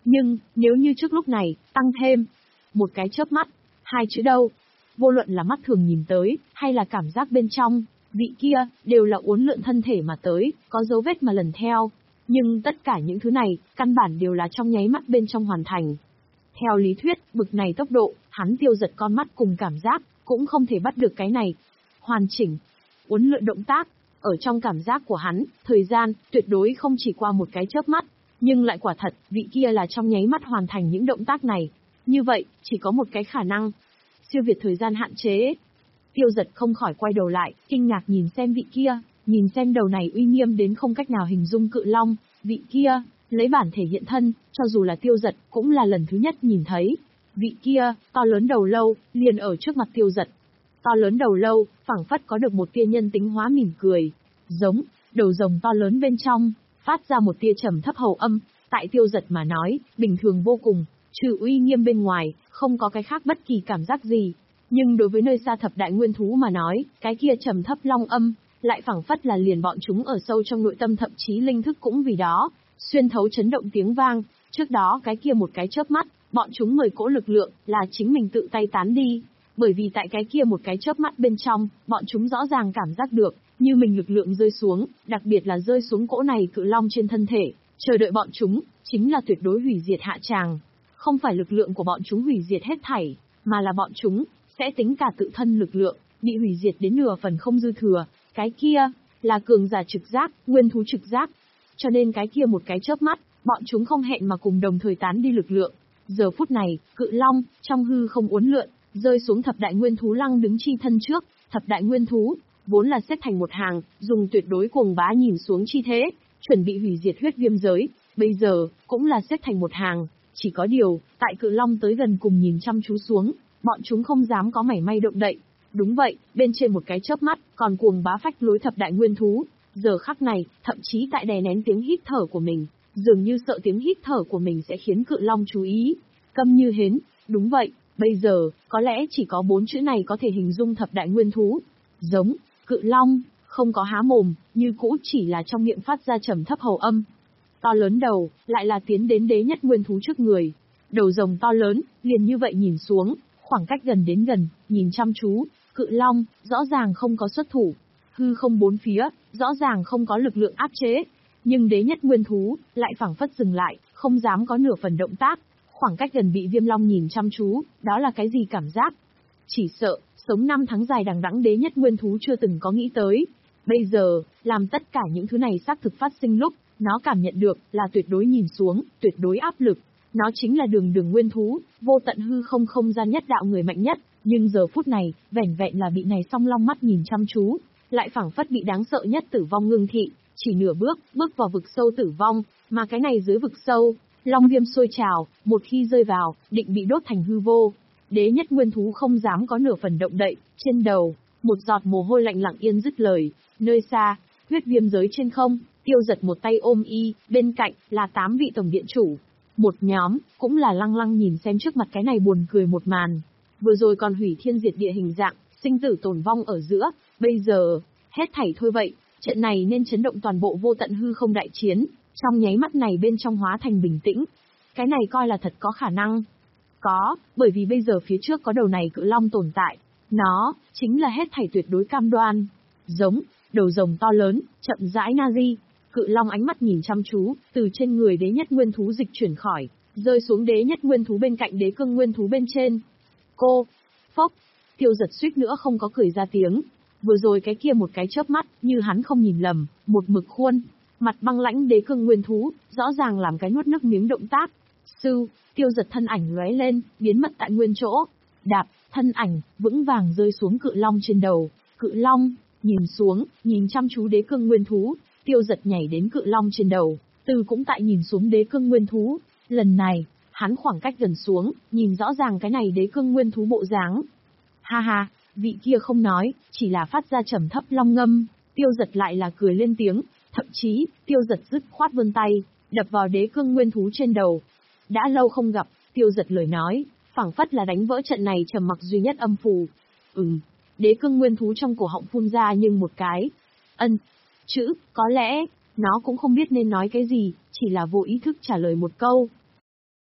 Nhưng, nếu như trước lúc này, tăng thêm một cái chớp mắt, hai chữ đâu, vô luận là mắt thường nhìn tới, hay là cảm giác bên trong, vị kia, đều là uốn lượn thân thể mà tới, có dấu vết mà lần theo. Nhưng tất cả những thứ này, căn bản đều là trong nháy mắt bên trong hoàn thành. Theo lý thuyết, bực này tốc độ, hắn Tiêu Giật con mắt cùng cảm giác, cũng không thể bắt được cái này. Hoàn chỉnh, uốn lượn động tác, ở trong cảm giác của hắn, thời gian, tuyệt đối không chỉ qua một cái chớp mắt, nhưng lại quả thật, vị kia là trong nháy mắt hoàn thành những động tác này. Như vậy, chỉ có một cái khả năng. Siêu việt thời gian hạn chế. Tiêu Giật không khỏi quay đầu lại, kinh ngạc nhìn xem vị kia, nhìn xem đầu này uy nghiêm đến không cách nào hình dung cự long, vị kia, lấy bản thể hiện thân, cho dù là Tiêu Giật, cũng là lần thứ nhất nhìn thấy. Vị kia, to lớn đầu lâu, liền ở trước mặt Tiêu Giật. To lớn đầu lâu, phảng phất có được một tia nhân tính hóa mỉm cười. Giống, đầu rồng to lớn bên trong, phát ra một tia trầm thấp hầu âm, tại Tiêu Giật mà nói, bình thường vô cùng, trừ uy nghiêm bên ngoài, không có cái khác bất kỳ cảm giác gì. Nhưng đối với nơi xa thập đại nguyên thú mà nói, cái kia trầm thấp long âm, lại phảng phất là liền bọn chúng ở sâu trong nội tâm thậm chí linh thức cũng vì đó, xuyên thấu chấn động tiếng vang, trước đó cái kia một cái chớp mắt, bọn chúng mời cỗ lực lượng, là chính mình tự tay tán đi. Bởi vì tại cái kia một cái chớp mắt bên trong, bọn chúng rõ ràng cảm giác được, như mình lực lượng rơi xuống, đặc biệt là rơi xuống cỗ này cự long trên thân thể, chờ đợi bọn chúng, chính là tuyệt đối hủy diệt hạ tràng. Không phải lực lượng của bọn chúng hủy diệt hết thảy, mà là bọn chúng, sẽ tính cả tự thân lực lượng, bị hủy diệt đến nửa phần không dư thừa, cái kia, là cường giả trực giác, nguyên thú trực giác. Cho nên cái kia một cái chớp mắt, bọn chúng không hẹn mà cùng đồng thời tán đi lực lượng. Giờ phút này, cự long, trong hư không uốn lượn, rơi xuống thập đại nguyên thú lăng đứng chi thân trước, thập đại nguyên thú, vốn là xếp thành một hàng, dùng tuyệt đối cuồng bá nhìn xuống chi thế, chuẩn bị hủy diệt huyết viêm giới, bây giờ, cũng là xếp thành một hàng, chỉ có điều, tại cự long tới gần cùng nhìn chăm chú xuống, bọn chúng không dám có mảy may động đậy. Đúng vậy, bên trên một cái chớp mắt, còn cuồng bá phách lối thập đại nguyên thú, giờ khắc này, thậm chí tại đè nén tiếng hít thở của mình, dường như sợ tiếng hít thở của mình sẽ khiến cự long chú ý. Câm như hến, đúng vậy, bây giờ, có lẽ chỉ có bốn chữ này có thể hình dung thập đại nguyên thú. Giống, cự long, không có há mồm, như cũ chỉ là trong miệng phát ra trầm thấp hầu âm. To lớn đầu, lại là tiến đến đế nhất nguyên thú trước người. Đầu rồng to lớn, liền như vậy nhìn xuống, khoảng cách gần đến gần, nhìn chăm chú, cự long, rõ ràng không có xuất thủ. Hư không bốn phía, rõ ràng không có lực lượng áp chế. Nhưng đế nhất nguyên thú, lại phảng phất dừng lại, không dám có nửa phần động tác. Khoảng cách gần bị viêm long nhìn chăm chú, đó là cái gì cảm giác? Chỉ sợ, sống năm tháng dài đằng đẵng đế nhất nguyên thú chưa từng có nghĩ tới. Bây giờ, làm tất cả những thứ này xác thực phát sinh lúc, nó cảm nhận được, là tuyệt đối nhìn xuống, tuyệt đối áp lực. Nó chính là đường đường nguyên thú, vô tận hư không không gian nhất đạo người mạnh nhất, nhưng giờ phút này, vẻn vẹn là bị này song long mắt nhìn chăm chú, lại phảng phất bị đáng sợ nhất tử vong ngưng thị, chỉ nửa bước, bước vào vực sâu tử vong, mà cái này dưới vực sâu, long viêm sôi trào, một khi rơi vào, định bị đốt thành hư vô. Đế nhất nguyên thú không dám có nửa phần động đậy, trên đầu, một giọt mồ hôi lạnh lặng yên dứt lời, nơi xa, huyết viêm giới trên không, Tiêu Giật một tay ôm y, bên cạnh, là tám vị tổng điện chủ. Một nhóm, cũng là lăng lăng nhìn xem trước mặt cái này buồn cười một màn. Vừa rồi còn hủy thiên diệt địa hình dạng, sinh tử tổn vong ở giữa, bây giờ, hết thảy thôi vậy, trận này nên chấn động toàn bộ vô tận hư không đại chiến, trong nháy mắt này bên trong hóa thành bình tĩnh. Cái này coi là thật có khả năng. Có, bởi vì bây giờ phía trước có đầu này cự long tồn tại, nó, chính là hết thảy tuyệt đối cam đoan. Giống, đầu rồng to lớn, chậm rãi Nazi. Cự long ánh mắt nhìn chăm chú, từ trên người đế nhất nguyên thú dịch chuyển khỏi, rơi xuống đế nhất nguyên thú bên cạnh đế cương nguyên thú bên trên. Cô, phốc, Tiêu Giật suýt nữa không có cười ra tiếng. Vừa rồi cái kia một cái chớp mắt, như hắn không nhìn lầm, một mực khuôn, mặt băng lãnh đế cương nguyên thú, rõ ràng làm cái nuốt nước miếng động tác. Sư, Tiêu Giật thân ảnh lóe lên, biến mất tại nguyên chỗ. Đạp, thân ảnh, vững vàng rơi xuống cự long trên đầu. Cự long, nhìn xuống, nhìn chăm chú đế cương nguyên thú. Tiêu Giật nhảy đến cự long trên đầu, từ cũng tại nhìn xuống đế cương nguyên thú. Lần này, hắn khoảng cách gần xuống, nhìn rõ ràng cái này đế cương nguyên thú bộ dáng. Ha ha, vị kia không nói, chỉ là phát ra trầm thấp long ngâm. Tiêu Giật lại là cười lên tiếng, thậm chí, Tiêu Giật dứt khoát vươn tay, đập vào đế cương nguyên thú trên đầu. Đã lâu không gặp, Tiêu Giật lời nói, phảng phất là đánh vỡ trận này trầm mặc duy nhất âm phù. Ừm, đế cương nguyên thú trong cổ họng phun ra nhưng một cái. Ân. Chữ, có lẽ, nó cũng không biết nên nói cái gì, chỉ là vô ý thức trả lời một câu.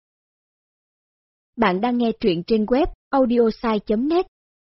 Bạn đang nghe truyện trên web audiosai chấm net.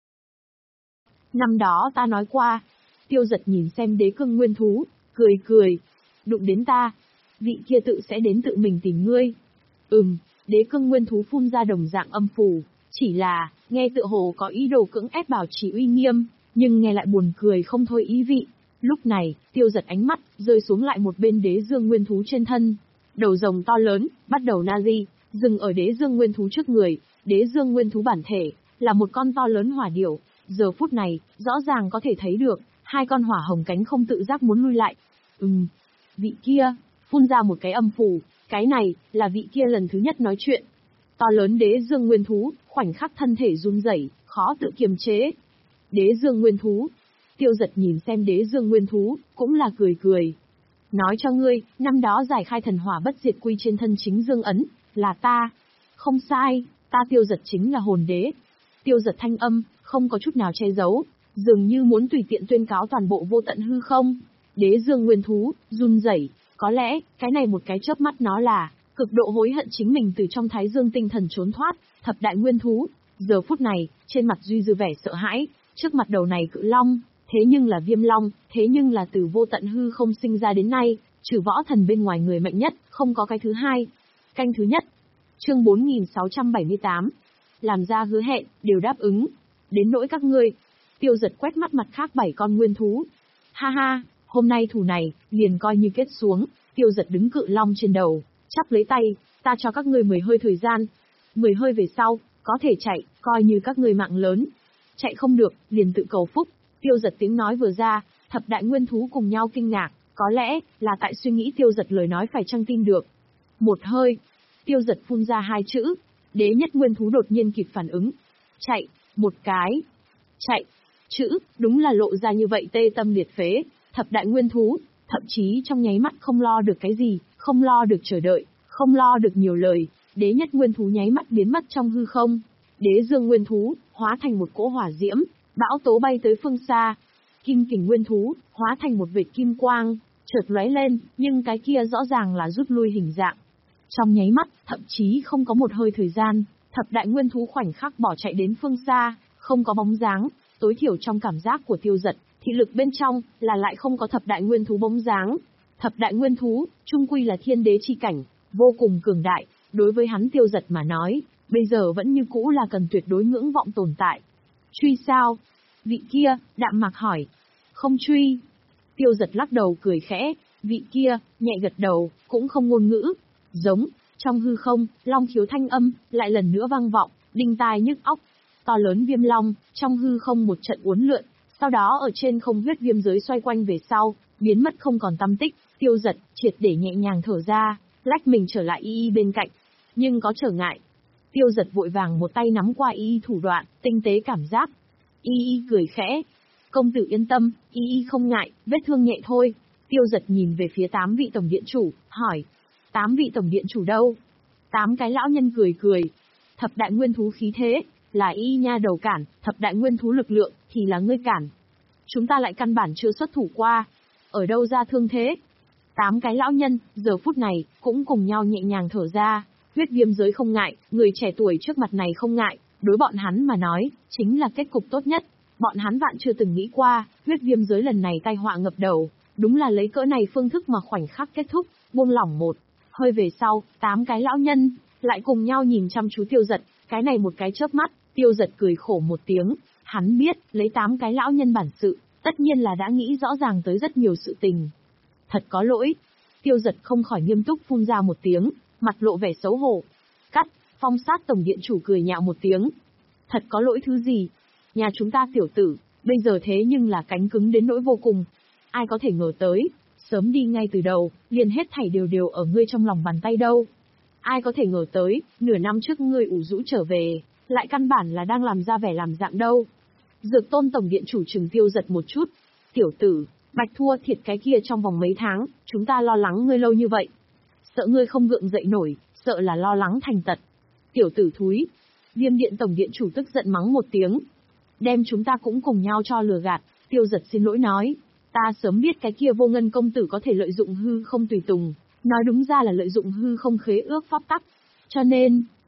Năm đó ta nói qua. Tiêu Giật nhìn xem đế cương nguyên thú, cười cười. Đụng đến ta, vị kia tự sẽ đến tự mình tìm ngươi. Ừm, đế cương nguyên thú phun ra đồng dạng âm phù, chỉ là, nghe tựa hồ có ý đồ cưỡng ép bảo trì uy nghiêm, nhưng nghe lại buồn cười không thôi ý vị. Lúc này, Tiêu Giật ánh mắt, rơi xuống lại một bên đế dương nguyên thú trên thân. Đầu rồng to lớn, bắt đầu Nazi, dừng ở đế dương nguyên thú trước người. Đế dương nguyên thú bản thể, là một con to lớn hỏa điểu. Giờ phút này, rõ ràng có thể thấy được, hai con hỏa hồng cánh không tự giác muốn lui lại. Ừm, vị kia, phun ra một cái âm phù, cái này, là vị kia lần thứ nhất nói chuyện. To lớn đế dương nguyên thú, khoảnh khắc thân thể run rẩy, khó tự kiềm chế. Đế dương nguyên thú. Tiêu Giật nhìn xem đế dương nguyên thú, cũng là cười cười. Nói cho ngươi, năm đó giải khai thần hỏa bất diệt quy trên thân chính dương ấn, là ta. Không sai, ta Tiêu Giật chính là hồn đế. Tiêu Giật thanh âm, không có chút nào che giấu, dường như muốn tùy tiện tuyên cáo toàn bộ vô tận hư không. Đế dương nguyên thú, run rẩy, có lẽ, cái này một cái chớp mắt nó là, cực độ hối hận chính mình từ trong thái dương tinh thần trốn thoát, thập đại nguyên thú. Giờ phút này, trên mặt duy dư vẻ sợ hãi, trước mặt đầu này cự long, thế nhưng là viêm long, thế nhưng là từ vô tận hư không sinh ra đến nay, trừ võ thần bên ngoài người mạnh nhất, không có cái thứ hai. Canh thứ nhất. Chương bốn nghìn sáu trăm bảy mươi tám. Làm ra hứa hẹn, đều đáp ứng. Đến nỗi các ngươi. Tiêu Giật quét mắt mặt khác bảy con nguyên thú. Ha ha, hôm nay thù này, liền coi như kết xuống. Tiêu Giật đứng cự long trên đầu, chắp lấy tay, ta cho các ngươi mười hơi thời gian. Mười hơi về sau, có thể chạy, coi như các ngươi mạng lớn. Chạy không được, liền tự cầu phúc. Tiêu Giật tiếng nói vừa ra, thập đại nguyên thú cùng nhau kinh ngạc, có lẽ, là tại suy nghĩ Tiêu Giật lời nói phải chăng tin được. Một hơi. Tiêu Giật phun ra hai chữ. Đế nhất nguyên thú đột nhiên kịp phản ứng. Chạy, một cái. Chạy. Chữ, đúng là lộ ra như vậy tê tâm liệt phế. Thập đại nguyên thú, thậm chí trong nháy mắt không lo được cái gì, không lo được chờ đợi, không lo được nhiều lời. Đế nhất nguyên thú nháy mắt biến mất trong hư không. Đế dương nguyên thú, hóa thành một cỗ hỏa diễm, bão tố bay tới phương xa. Kim kình nguyên thú, hóa thành một vệt kim quang, chợt lóe lên, nhưng cái kia rõ ràng là rút lui hình dạng. Trong nháy mắt, thậm chí không có một hơi thời gian, thập đại nguyên thú khoảnh khắc bỏ chạy đến phương xa, không có bóng dáng, tối thiểu trong cảm giác của Tiêu Giật, thị lực bên trong, là lại không có thập đại nguyên thú bóng dáng. Thập đại nguyên thú, chung quy là thiên đế chi cảnh, vô cùng cường đại, đối với hắn Tiêu Giật mà nói, bây giờ vẫn như cũ là cần tuyệt đối ngưỡng vọng tồn tại. Truy sao? Vị kia, đạm mạc hỏi. Không truy. Tiêu Giật lắc đầu cười khẽ, vị kia, nhẹ gật đầu, cũng không ngôn ngữ. Giống, trong hư không, long khiếu thanh âm, lại lần nữa vang vọng, đinh tai nhức óc. To lớn viêm long, trong hư không một trận uốn lượn, sau đó ở trên không huyết viêm giới xoay quanh về sau, biến mất không còn tăm tích. Tiêu Giật, triệt để nhẹ nhàng thở ra, lách mình trở lại y y bên cạnh. Nhưng có trở ngại. Tiêu Giật vội vàng một tay nắm qua y y thủ đoạn, tinh tế cảm giác. Y y cười khẽ. Công tử yên tâm, y y không ngại, vết thương nhẹ thôi. Tiêu Giật nhìn về phía tám vị tổng điện chủ, hỏi. Tám vị tổng điện chủ đâu? Tám cái lão nhân cười cười. Thập đại nguyên thú khí thế, là y nha đầu cản, thập đại nguyên thú lực lượng, thì là ngươi cản. Chúng ta lại căn bản chưa xuất thủ qua. Ở đâu ra thương thế? Tám cái lão nhân, giờ phút này, cũng cùng nhau nhẹ nhàng thở ra. Huyết viêm giới không ngại, người trẻ tuổi trước mặt này không ngại, đối bọn hắn mà nói, chính là kết cục tốt nhất. Bọn hắn vạn chưa từng nghĩ qua, huyết viêm giới lần này tai họa ngập đầu, đúng là lấy cỡ này phương thức mà khoảnh khắc kết thúc, buông lỏng một hơi về sau, tám cái lão nhân, lại cùng nhau nhìn chăm chú Tiêu Giật, cái này một cái chớp mắt, Tiêu Giật cười khổ một tiếng, hắn biết, lấy tám cái lão nhân bản sự, tất nhiên là đã nghĩ rõ ràng tới rất nhiều sự tình. Thật có lỗi. Tiêu Giật không khỏi nghiêm túc phun ra một tiếng, mặt lộ vẻ xấu hổ. Cắt, Phong Sát tổng điện chủ cười nhạo một tiếng. Thật có lỗi thứ gì? Nhà chúng ta tiểu tử, bây giờ thế nhưng là cánh cứng đến nỗi vô cùng. Ai có thể ngờ tới, sớm đi ngay từ đầu, liền hết thảy đều đều ở ngươi trong lòng bàn tay đâu. Ai có thể ngờ tới, nửa năm trước ngươi ủ rũ trở về, lại căn bản là đang làm ra vẻ làm dạng đâu. Dược Tôn tổng điện chủ trừng Tiêu Giật một chút. Tiểu tử, bạch thua thiệt cái kia trong vòng mấy tháng, chúng ta lo lắng ngươi lâu như vậy. Sợ ngươi không gượng dậy nổi, sợ là lo lắng thành tật. Tiểu tử thúi. Viêm điện tổng điện chủ tức giận mắng một tiếng. Đem chúng ta cũng cùng nhau cho lừa gạt. Tiêu Giật xin lỗi nói. Ta sớm biết cái kia vô ngân công tử có thể lợi dụng hư không tùy tùng. Nói đúng ra là lợi dụng hư không khế ước pháp tắc. Cho nên,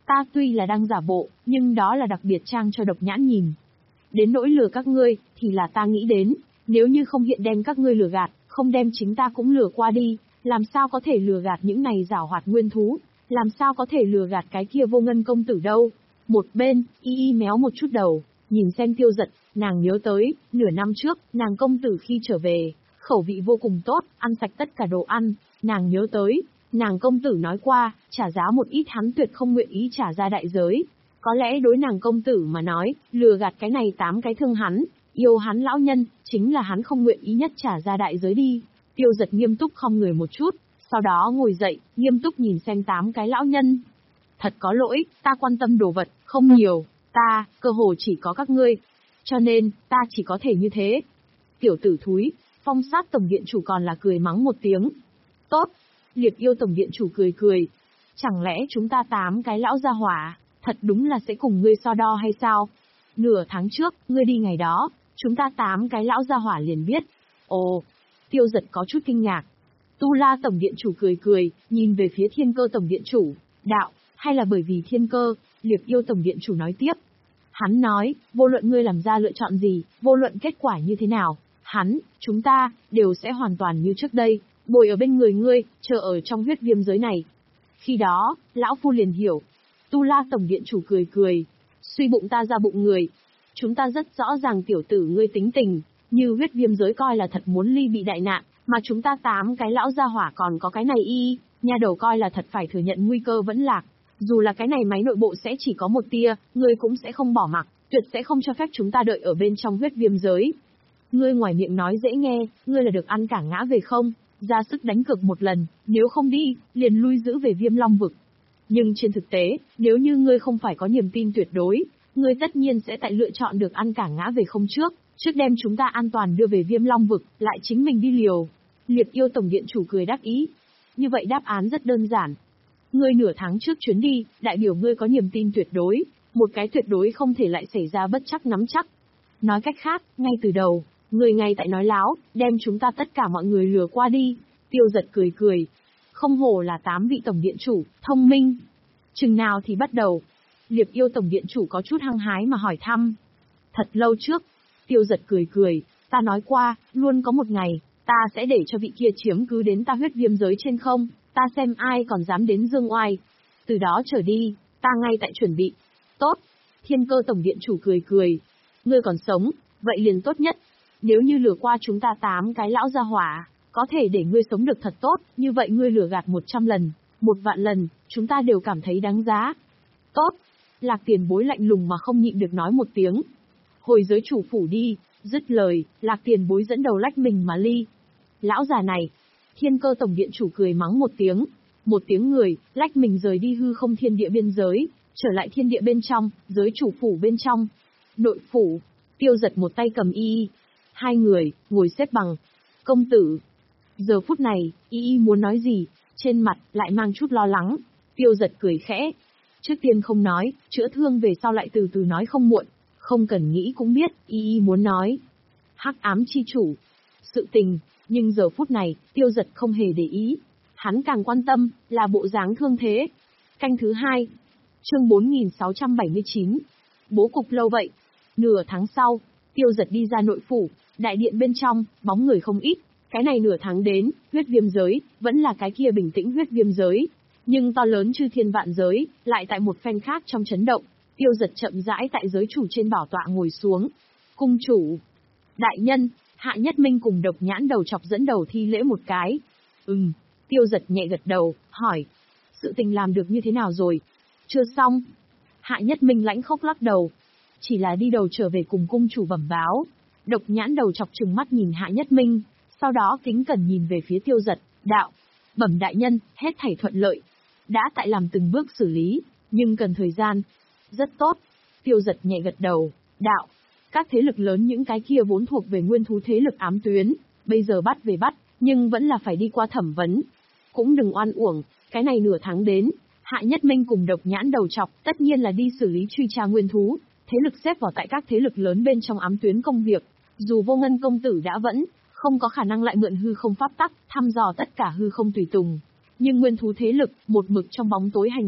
Ta tuy là đang giả bộ, nhưng đó là đặc biệt trang cho độc nhãn nhìn. Đến nỗi lừa các ngươi, thì là ta nghĩ đến, nếu như không hiện đem các ngươi lừa gạt, không đem chính ta cũng lừa qua đi, làm sao có thể lừa gạt những này giảo hoạt nguyên thú, làm sao có thể lừa gạt cái kia Vô Ngân công tử đâu. Một bên, y y méo một chút đầu, nhìn xem Tiêu Dật, nàng nhớ tới, nửa năm trước, nàng công tử khi trở về, khẩu vị vô cùng tốt, ăn sạch tất cả đồ ăn, nàng nhớ tới, nàng công tử nói qua, trả giá một ít hắn tuyệt không nguyện ý trả ra đại giới. Có lẽ đối nàng công tử mà nói, lừa gạt cái này tám cái thương hắn, yêu hắn lão nhân, chính là hắn không nguyện ý nhất trả ra đại giới đi. Tiêu Dật nghiêm túc khom người một chút, sau đó ngồi dậy, nghiêm túc nhìn xem tám cái lão nhân. Thật có lỗi, ta quan tâm đồ vật, không nhiều, ta, cơ hồ chỉ có các ngươi. Cho nên, ta chỉ có thể như thế. Tiểu tử thúi, Phong Sát tổng điện chủ còn là cười mắng một tiếng. Tốt, Liệt Yêu tổng điện chủ cười cười. Chẳng lẽ chúng ta tám cái lão gia hỏa, thật đúng là sẽ cùng ngươi so đo hay sao? Nửa tháng trước, ngươi đi ngày đó, chúng ta tám cái lão gia hỏa liền biết. Ồ, Tiêu Dật có chút kinh ngạc. Tu La tổng điện chủ cười cười, nhìn về phía Thiên Cơ tổng điện chủ, đạo, hay là bởi vì Thiên Cơ, Liệt Yêu tổng điện chủ nói tiếp. Hắn nói, vô luận ngươi làm ra lựa chọn gì, vô luận kết quả như thế nào, hắn, chúng ta, đều sẽ hoàn toàn như trước đây, bồi ở bên người ngươi, chờ ở trong huyết viêm giới này. Khi đó, lão phu liền hiểu. Tu La tổng điện chủ cười cười, suy bụng ta ra bụng người. Chúng ta rất rõ ràng tiểu tử ngươi tính tình, như huyết viêm giới coi là thật muốn ly bị đại nạn, mà chúng ta tám cái lão gia hỏa còn có cái này y, nha đầu coi là thật phải thừa nhận nguy cơ vẫn lạc. Dù là cái này máy nội bộ sẽ chỉ có một tia, ngươi cũng sẽ không bỏ mặc, tuyệt sẽ không cho phép chúng ta đợi ở bên trong huyết viêm giới. Ngươi ngoài miệng nói dễ nghe, ngươi là được ăn cả ngã về không, ra sức đánh cược một lần, nếu không đi, liền lui giữ về Viêm Long vực. Nhưng trên thực tế, nếu như ngươi không phải có niềm tin tuyệt đối, ngươi tất nhiên sẽ tại lựa chọn được ăn cả ngã về không trước, trước đem chúng ta an toàn đưa về Viêm Long vực, lại chính mình đi liều. Liệt Yêu tổng điện chủ cười đắc ý. Như vậy đáp án rất đơn giản. Ngươi nửa tháng trước chuyến đi, đại biểu ngươi có niềm tin tuyệt đối, một cái tuyệt đối không thể lại xảy ra bất chắc nắm chắc. Nói cách khác, ngay từ đầu, ngươi ngay tại nói láo, đem chúng ta tất cả mọi người lừa qua đi. Tiêu Dật cười cười. Không hổ là tám vị tổng điện chủ, thông minh. Chừng nào thì bắt đầu? Liệt Yêu tổng điện chủ có chút hăng hái mà hỏi thăm. Thật lâu trước. Tiêu Dật cười cười, ta nói qua, luôn có một ngày, ta sẽ để cho vị kia chiếm cứ đến ta huyết viêm giới trên không, ta xem ai còn dám đến dương oai. Từ đó trở đi, ta ngay tại chuẩn bị. Tốt. Thiên Cơ tổng điện chủ cười cười. Ngươi còn sống, vậy liền tốt nhất. Nếu như lừa qua chúng ta tám cái lão gia hỏa, có thể để ngươi sống được thật tốt, như vậy ngươi lừa gạt một trăm lần, một vạn lần, chúng ta đều cảm thấy đáng giá. Tốt. Lạc Tiền Bối lạnh lùng mà không nhịn được nói một tiếng. Hồi giới chủ phủ đi, dứt lời, Lạc Tiền Bối dẫn đầu lách mình mà ly. Lão già này. Thiên Cơ tổng điện chủ cười mắng một tiếng. Một tiếng người, lách mình rời đi hư không thiên địa biên giới, trở lại thiên địa bên trong, giới chủ phủ bên trong. Nội phủ, Tiêu Dật một tay cầm y y. Hai người, ngồi xếp bằng. Công tử. Giờ phút này, y y muốn nói gì, trên mặt, lại mang chút lo lắng. Tiêu Dật cười khẽ. Trước tiên không nói, chữa thương về sau lại từ từ nói không muộn. Không cần nghĩ cũng biết, y y muốn nói. Hắc ám chi chủ. Sự tình, nhưng giờ phút này, Tiêu Dật không hề để ý. Hắn càng quan tâm, là bộ dáng thương thế. Canh thứ hai. Chương bốn nghìn sáu trăm bảy mươi chín. Bố cục lâu vậy. Nửa tháng sau, Tiêu Dật đi ra nội phủ, đại điện bên trong, bóng người không ít. Cái này nửa tháng đến, huyết viêm giới, vẫn là cái kia bình tĩnh huyết viêm giới. Nhưng to lớn chư thiên vạn giới, lại tại một phen khác trong chấn động. Tiêu Dật chậm rãi tại giới chủ trên bảo tọa ngồi xuống. Cung chủ. Đại nhân, Hạ Nhất Minh cùng Độc Nhãn đầu chọc dẫn đầu thi lễ một cái. Ừm, Tiêu Dật nhẹ gật đầu, hỏi. Sự tình làm được như thế nào rồi? Chưa xong. Hạ Nhất Minh lãnh khốc lắc đầu. Chỉ là đi đầu trở về cùng cung chủ bẩm báo. Độc Nhãn đầu chọc trừng mắt nhìn Hạ Nhất Minh, sau đó kính cẩn nhìn về phía Tiêu Dật, đạo. Bẩm đại nhân, hết thảy thuận lợi. Đã tại làm từng bước xử lý, nhưng cần thời gian. Rất tốt. Tiêu Dật nhẹ gật đầu, đạo. Các thế lực lớn những cái kia vốn thuộc về nguyên thú thế lực ám tuyến, bây giờ bắt về bắt, nhưng vẫn là phải đi qua thẩm vấn. Cũng đừng oan uổng, cái này nửa tháng đến, Hạ Nhất Minh cùng Độc Nhãn đầu chọc, tất nhiên là đi xử lý truy tra nguyên thú, thế lực xếp vào tại các thế lực lớn bên trong ám tuyến công việc. Dù Vô Ngân công tử đã vẫn, không có khả năng lại mượn hư không pháp tắc, thăm dò tất cả hư không tùy tùng. Nhưng nguyên thú thế lực, một mực trong bóng tối hành động,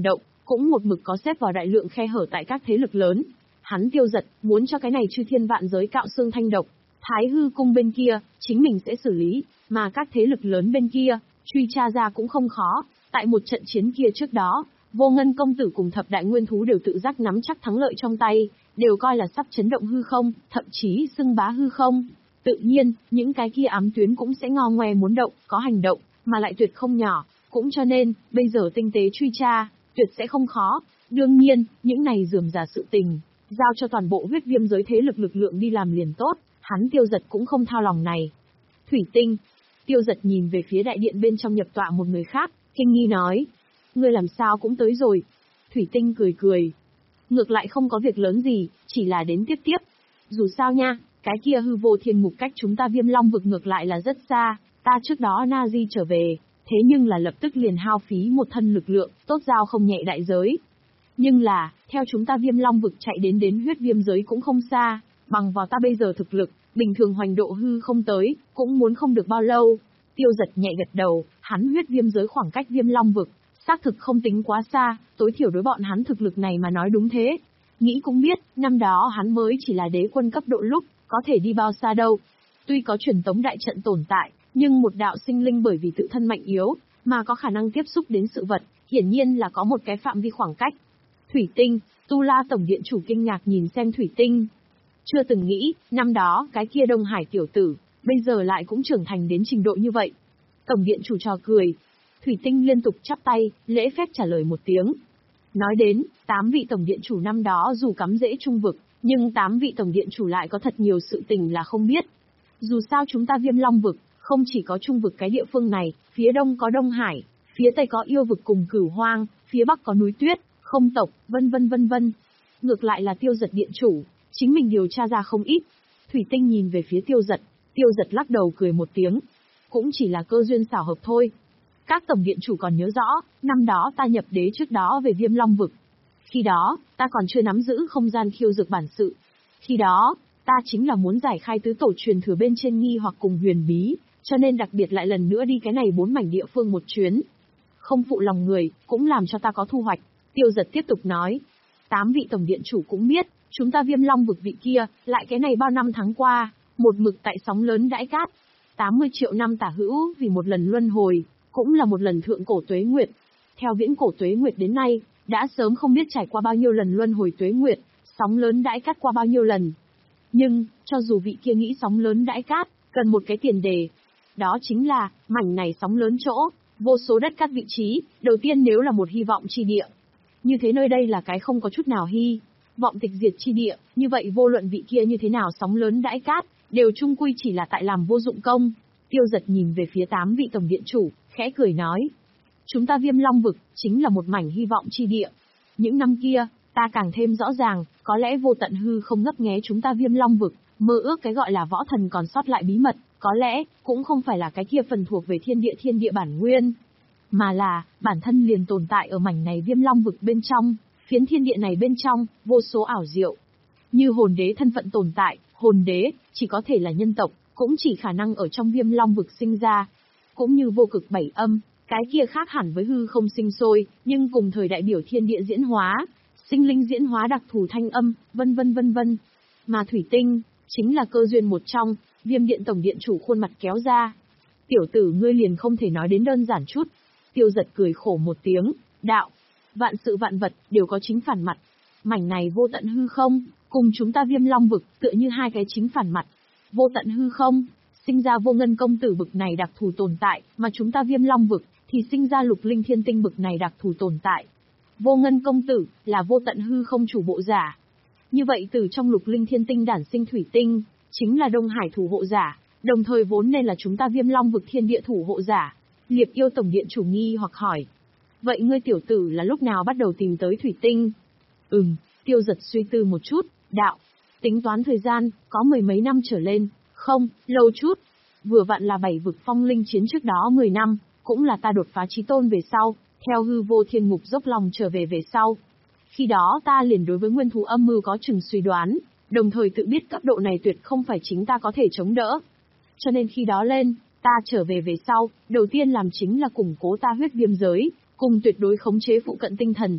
cũng một mực có xếp vào đại lượng khe hở tại các thế lực lớn. Hắn Tiêu Dật muốn cho cái này chư thiên vạn giới cạo xương thanh độc, Thái Hư cung bên kia, chính mình sẽ xử lý, mà các thế lực lớn bên kia, truy tra ra cũng không khó. Tại một trận chiến kia trước đó, Vô Ngân công tử cùng thập đại nguyên thú đều tự giác nắm chắc thắng lợi trong tay, đều coi là sắp chấn động hư không, thậm chí xưng bá hư không. Tự nhiên, những cái kia ám tuyến cũng sẽ ngo ngoe muốn động, có hành động, mà lại tuyệt không nhỏ, cũng cho nên, bây giờ tinh tế truy tra, tuyệt sẽ không khó. Đương nhiên, những này rườm rà sự tình, giao cho toàn bộ huyết viêm giới thế lực lực lượng đi làm liền tốt, hắn Tiêu Dật cũng không thao lòng này. Thủy Tinh. Tiêu Dật nhìn về phía đại điện bên trong nhập tọa một người khác, kinh nghi nói. Ngươi làm sao cũng tới rồi. Thủy Tinh cười cười. Ngược lại không có việc lớn gì, chỉ là đến tiếp tiếp. Dù sao nha, cái kia hư vô thiên mục cách chúng ta Viêm Long vực ngược lại là rất xa, ta trước đó na di trở về, thế nhưng là lập tức liền hao phí một thân lực lượng, tốt giao không nhẹ đại giới. Nhưng là, theo chúng ta Viêm Long vực chạy đến đến huyết viêm giới cũng không xa, bằng vào ta bây giờ thực lực, bình thường hoành độ hư không tới, cũng muốn không được bao lâu. Tiêu Dật nhẹ gật đầu, hắn huyết viêm giới khoảng cách Viêm Long vực, xác thực không tính quá xa, tối thiểu đối bọn hắn thực lực này mà nói đúng thế. Nghĩ cũng biết, năm đó hắn mới chỉ là đế quân cấp độ lúc, có thể đi bao xa đâu. Tuy có truyền tống đại trận tồn tại, nhưng một đạo sinh linh bởi vì tự thân mạnh yếu, mà có khả năng tiếp xúc đến sự vật, hiển nhiên là có một cái phạm vi khoảng cách. Thủy Tinh, Tu La Tổng Điện chủ kinh ngạc nhìn xem Thủy Tinh. Chưa từng nghĩ, năm đó cái kia Đông Hải tiểu tử, bây giờ lại cũng trưởng thành đến trình độ như vậy. Tổng Điện chủ trò cười. Thủy Tinh liên tục chắp tay, lễ phép trả lời một tiếng. Nói đến, tám vị Tổng Điện chủ năm đó dù cắm rễ trung vực, nhưng tám vị Tổng Điện chủ lại có thật nhiều sự tình là không biết. Dù sao chúng ta Viêm Long vực, không chỉ có trung vực cái địa phương này, phía đông có Đông Hải, phía tây có yêu vực cùng Cửu Hoang, phía bắc có núi tuyết, không tộc, vân vân vân vân. Ngược lại là Tiêu Dật điện chủ, chính mình điều tra ra không ít. Thủy Tinh nhìn về phía Tiêu Dật, Tiêu Dật lắc đầu cười một tiếng. Cũng chỉ là cơ duyên xảo hợp thôi. Các tổng điện chủ còn nhớ rõ, năm đó ta nhập đế trước đó về Viêm Long vực. Khi đó, ta còn chưa nắm giữ không gian khiêu dược bản sự. Khi đó, ta chính là muốn giải khai tứ tổ truyền thừa bên trên nghi hoặc cùng huyền bí, cho nên đặc biệt lại lần nữa đi cái này bốn mảnh địa phương một chuyến. Không phụ lòng người, cũng làm cho ta có thu hoạch. Tiêu Dật tiếp tục nói. Tám vị tổng điện chủ cũng biết, chúng ta Viêm Long vực vị kia, lại cái này bao năm tháng qua, một mực tại sóng lớn đãi cát. tám mươi triệu năm tả hữu vì một lần luân hồi, cũng là một lần thượng cổ tuế nguyệt. Theo viễn cổ tuế nguyệt đến nay, đã sớm không biết trải qua bao nhiêu lần luân hồi tuế nguyệt, sóng lớn đãi cát qua bao nhiêu lần. Nhưng, cho dù vị kia nghĩ sóng lớn đãi cát, cần một cái tiền đề. Đó chính là, mảnh này sóng lớn chỗ, vô số đất cát vị trí, đầu tiên nếu là một hy vọng chi địa. Như thế nơi đây là cái không có chút nào hy vọng tịch diệt chi địa, như vậy vô luận vị kia như thế nào sóng lớn đãi cát, đều chung quy chỉ là tại làm vô dụng công. Tiêu Dật nhìn về phía tám vị tổng điện chủ, khẽ cười nói. Chúng ta Viêm Long vực, chính là một mảnh hy vọng chi địa. Những năm kia, ta càng thêm rõ ràng, có lẽ vô tận hư không ngấp nghé chúng ta Viêm Long vực, mơ ước cái gọi là võ thần còn sót lại bí mật, có lẽ, cũng không phải là cái kia phần thuộc về thiên địa thiên địa bản nguyên, mà là, bản thân liền tồn tại ở mảnh này Viêm Long vực bên trong, phiến thiên địa này bên trong, vô số ảo diệu. Như hồn đế thân phận tồn tại, hồn đế, chỉ có thể là nhân tộc, cũng chỉ khả năng ở trong Viêm Long vực sinh ra. Cũng như vô cực bảy âm, cái kia khác hẳn với hư không sinh sôi, nhưng cùng thời đại biểu thiên địa diễn hóa, sinh linh diễn hóa đặc thù thanh âm, vân vân vân vân. Mà Thủy Tinh, chính là cơ duyên một trong, Viêm Điện tổng điện chủ khuôn mặt kéo ra. Tiểu tử ngươi liền không thể nói đến đơn giản chút. Tiêu Dật cười khổ một tiếng, đạo, vạn sự vạn vật, đều có chính phản mặt. Mảnh này vô tận hư không, cùng chúng ta Viêm Long vực, tựa như hai cái chính phản mặt. Vô tận hư không, sinh ra Vô Ngân công tử bực này đặc thù tồn tại, mà chúng ta Viêm Long vực, thì sinh ra Lục Linh Thiên Tinh bực này đặc thù tồn tại. Vô Ngân công tử, là vô tận hư không chủ bộ giả. Như vậy từ trong Lục Linh Thiên Tinh đản sinh Thủy Tinh, chính là Đông Hải thủ hộ giả, đồng thời vốn nên là chúng ta Viêm Long vực thiên địa thủ hộ giả. Liệp Yêu tổng điện chủ nghi hoặc hỏi. Vậy ngươi tiểu tử là lúc nào bắt đầu tìm tới Thủy Tinh? Ừm, Tiêu Dật suy tư một chút, đạo. Tính toán thời gian, có mười mấy năm trở lên, không, lâu chút. Vừa vặn là bảy vực phong linh chiến trước đó mười năm, cũng là ta đột phá chí tôn về sau, theo hư vô thiên ngục dốc lòng trở về về sau. Khi đó ta liền đối với nguyên thú âm mưu có chừng suy đoán, đồng thời tự biết cấp độ này tuyệt không phải chính ta có thể chống đỡ. Cho nên khi đó lên, ta trở về về sau, đầu tiên làm chính là củng cố ta huyết viêm giới, cùng tuyệt đối khống chế phụ cận tinh thần.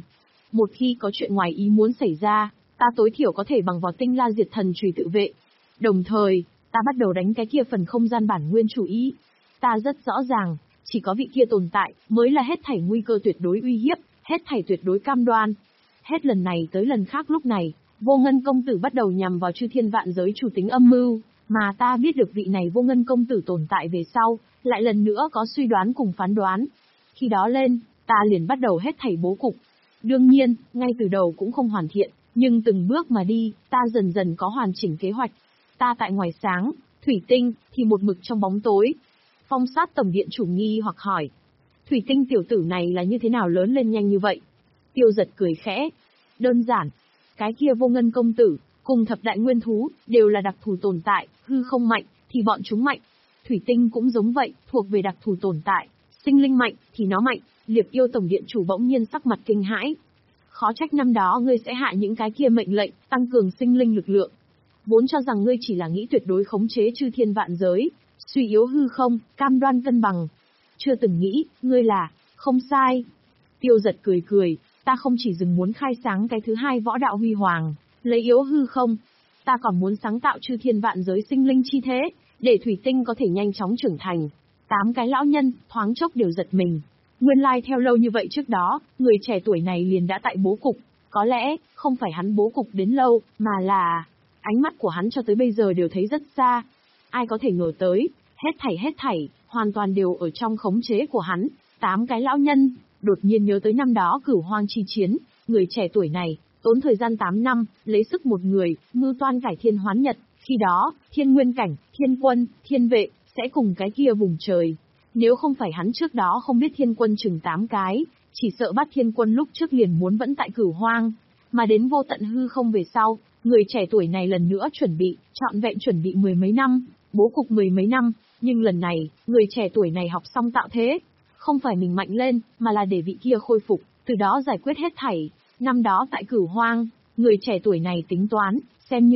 một khi có chuyện ngoài ý muốn xảy ra, ta tối thiểu có thể bằng vào tinh la diệt thần chùy tự vệ. Đồng thời, ta bắt đầu đánh cái kia phần không gian bản nguyên chủ ý. Ta rất rõ ràng, chỉ có vị kia tồn tại, mới là hết thảy nguy cơ tuyệt đối uy hiếp, hết thảy tuyệt đối cam đoan. Hết lần này tới lần khác lúc này, Vô Ngân công tử bắt đầu nhằm vào chư thiên vạn giới chủ tính âm mưu, mà ta biết được vị này Vô Ngân công tử tồn tại về sau, lại lần nữa có suy đoán cùng phán đoán. Khi đó lên, ta liền bắt đầu hết thảy bố cục. Đương nhiên, ngay từ đầu cũng không hoàn thiện, nhưng từng bước mà đi, ta dần dần có hoàn chỉnh kế hoạch. Ta tại ngoài sáng, Thủy Tinh, thì một mực trong bóng tối. Phong Sát tổng điện chủ nghi hoặc hỏi. Thủy Tinh tiểu tử này là như thế nào lớn lên nhanh như vậy? Tiêu Giật cười khẽ. Đơn giản. Cái kia Vô Ngân công tử, cùng thập đại nguyên thú, đều là đặc thù tồn tại, hư không mạnh, thì bọn chúng mạnh. Thủy Tinh cũng giống vậy, thuộc về đặc thù tồn tại, sinh linh mạnh, thì nó mạnh. Liệp Yêu tổng điện chủ bỗng nhiên sắc mặt kinh hãi. Khó trách năm đó ngươi sẽ hạ những cái kia mệnh lệnh, tăng cường sinh linh lực lượng. Vốn cho rằng ngươi chỉ là nghĩ tuyệt đối khống chế chư thiên vạn giới, suy yếu hư không, cam đoan cân bằng. Chưa từng nghĩ, ngươi là, không sai. Tiêu Giật cười cười, ta không chỉ dừng muốn khai sáng cái thứ hai võ đạo huy hoàng, lấy yếu hư không. Ta còn muốn sáng tạo chư thiên vạn giới sinh linh chi thế, để Thủy Tinh có thể nhanh chóng trưởng thành. Tám cái lão nhân, thoáng chốc đều giật mình. Nguyên lai theo lâu như vậy trước đó, người trẻ tuổi này liền đã tại bố cục. Có lẽ, không phải hắn bố cục đến lâu, mà là... Ánh mắt của hắn cho tới bây giờ đều thấy rất xa. Ai có thể ngờ tới, hết thảy hết thảy, hoàn toàn đều ở trong khống chế của hắn. Tám cái lão nhân, đột nhiên nhớ tới năm đó Cửu Hoang chi chiến, người trẻ tuổi này, tốn thời gian tám năm, lấy sức một người, mưu toan cải thiên hoán nhật. Khi đó, thiên nguyên cảnh, thiên quân, thiên vệ, sẽ cùng cái kia vùng trời. Nếu không phải hắn trước đó không biết thiên quân chừng tám cái, chỉ sợ bắt thiên quân lúc trước liền muốn vẫn tại Cửu Hoang. Mà đến vô tận hư không về sau, người trẻ tuổi này lần nữa chuẩn bị, trọn vẹn chuẩn bị mười mấy năm, bố cục mười mấy năm, nhưng lần này, người trẻ tuổi này học xong tạo thế. Không phải mình mạnh lên, mà là để vị kia khôi phục, từ đó giải quyết hết thảy. Năm đó tại Cửu Hoang, người trẻ tuổi này tính toán, xem như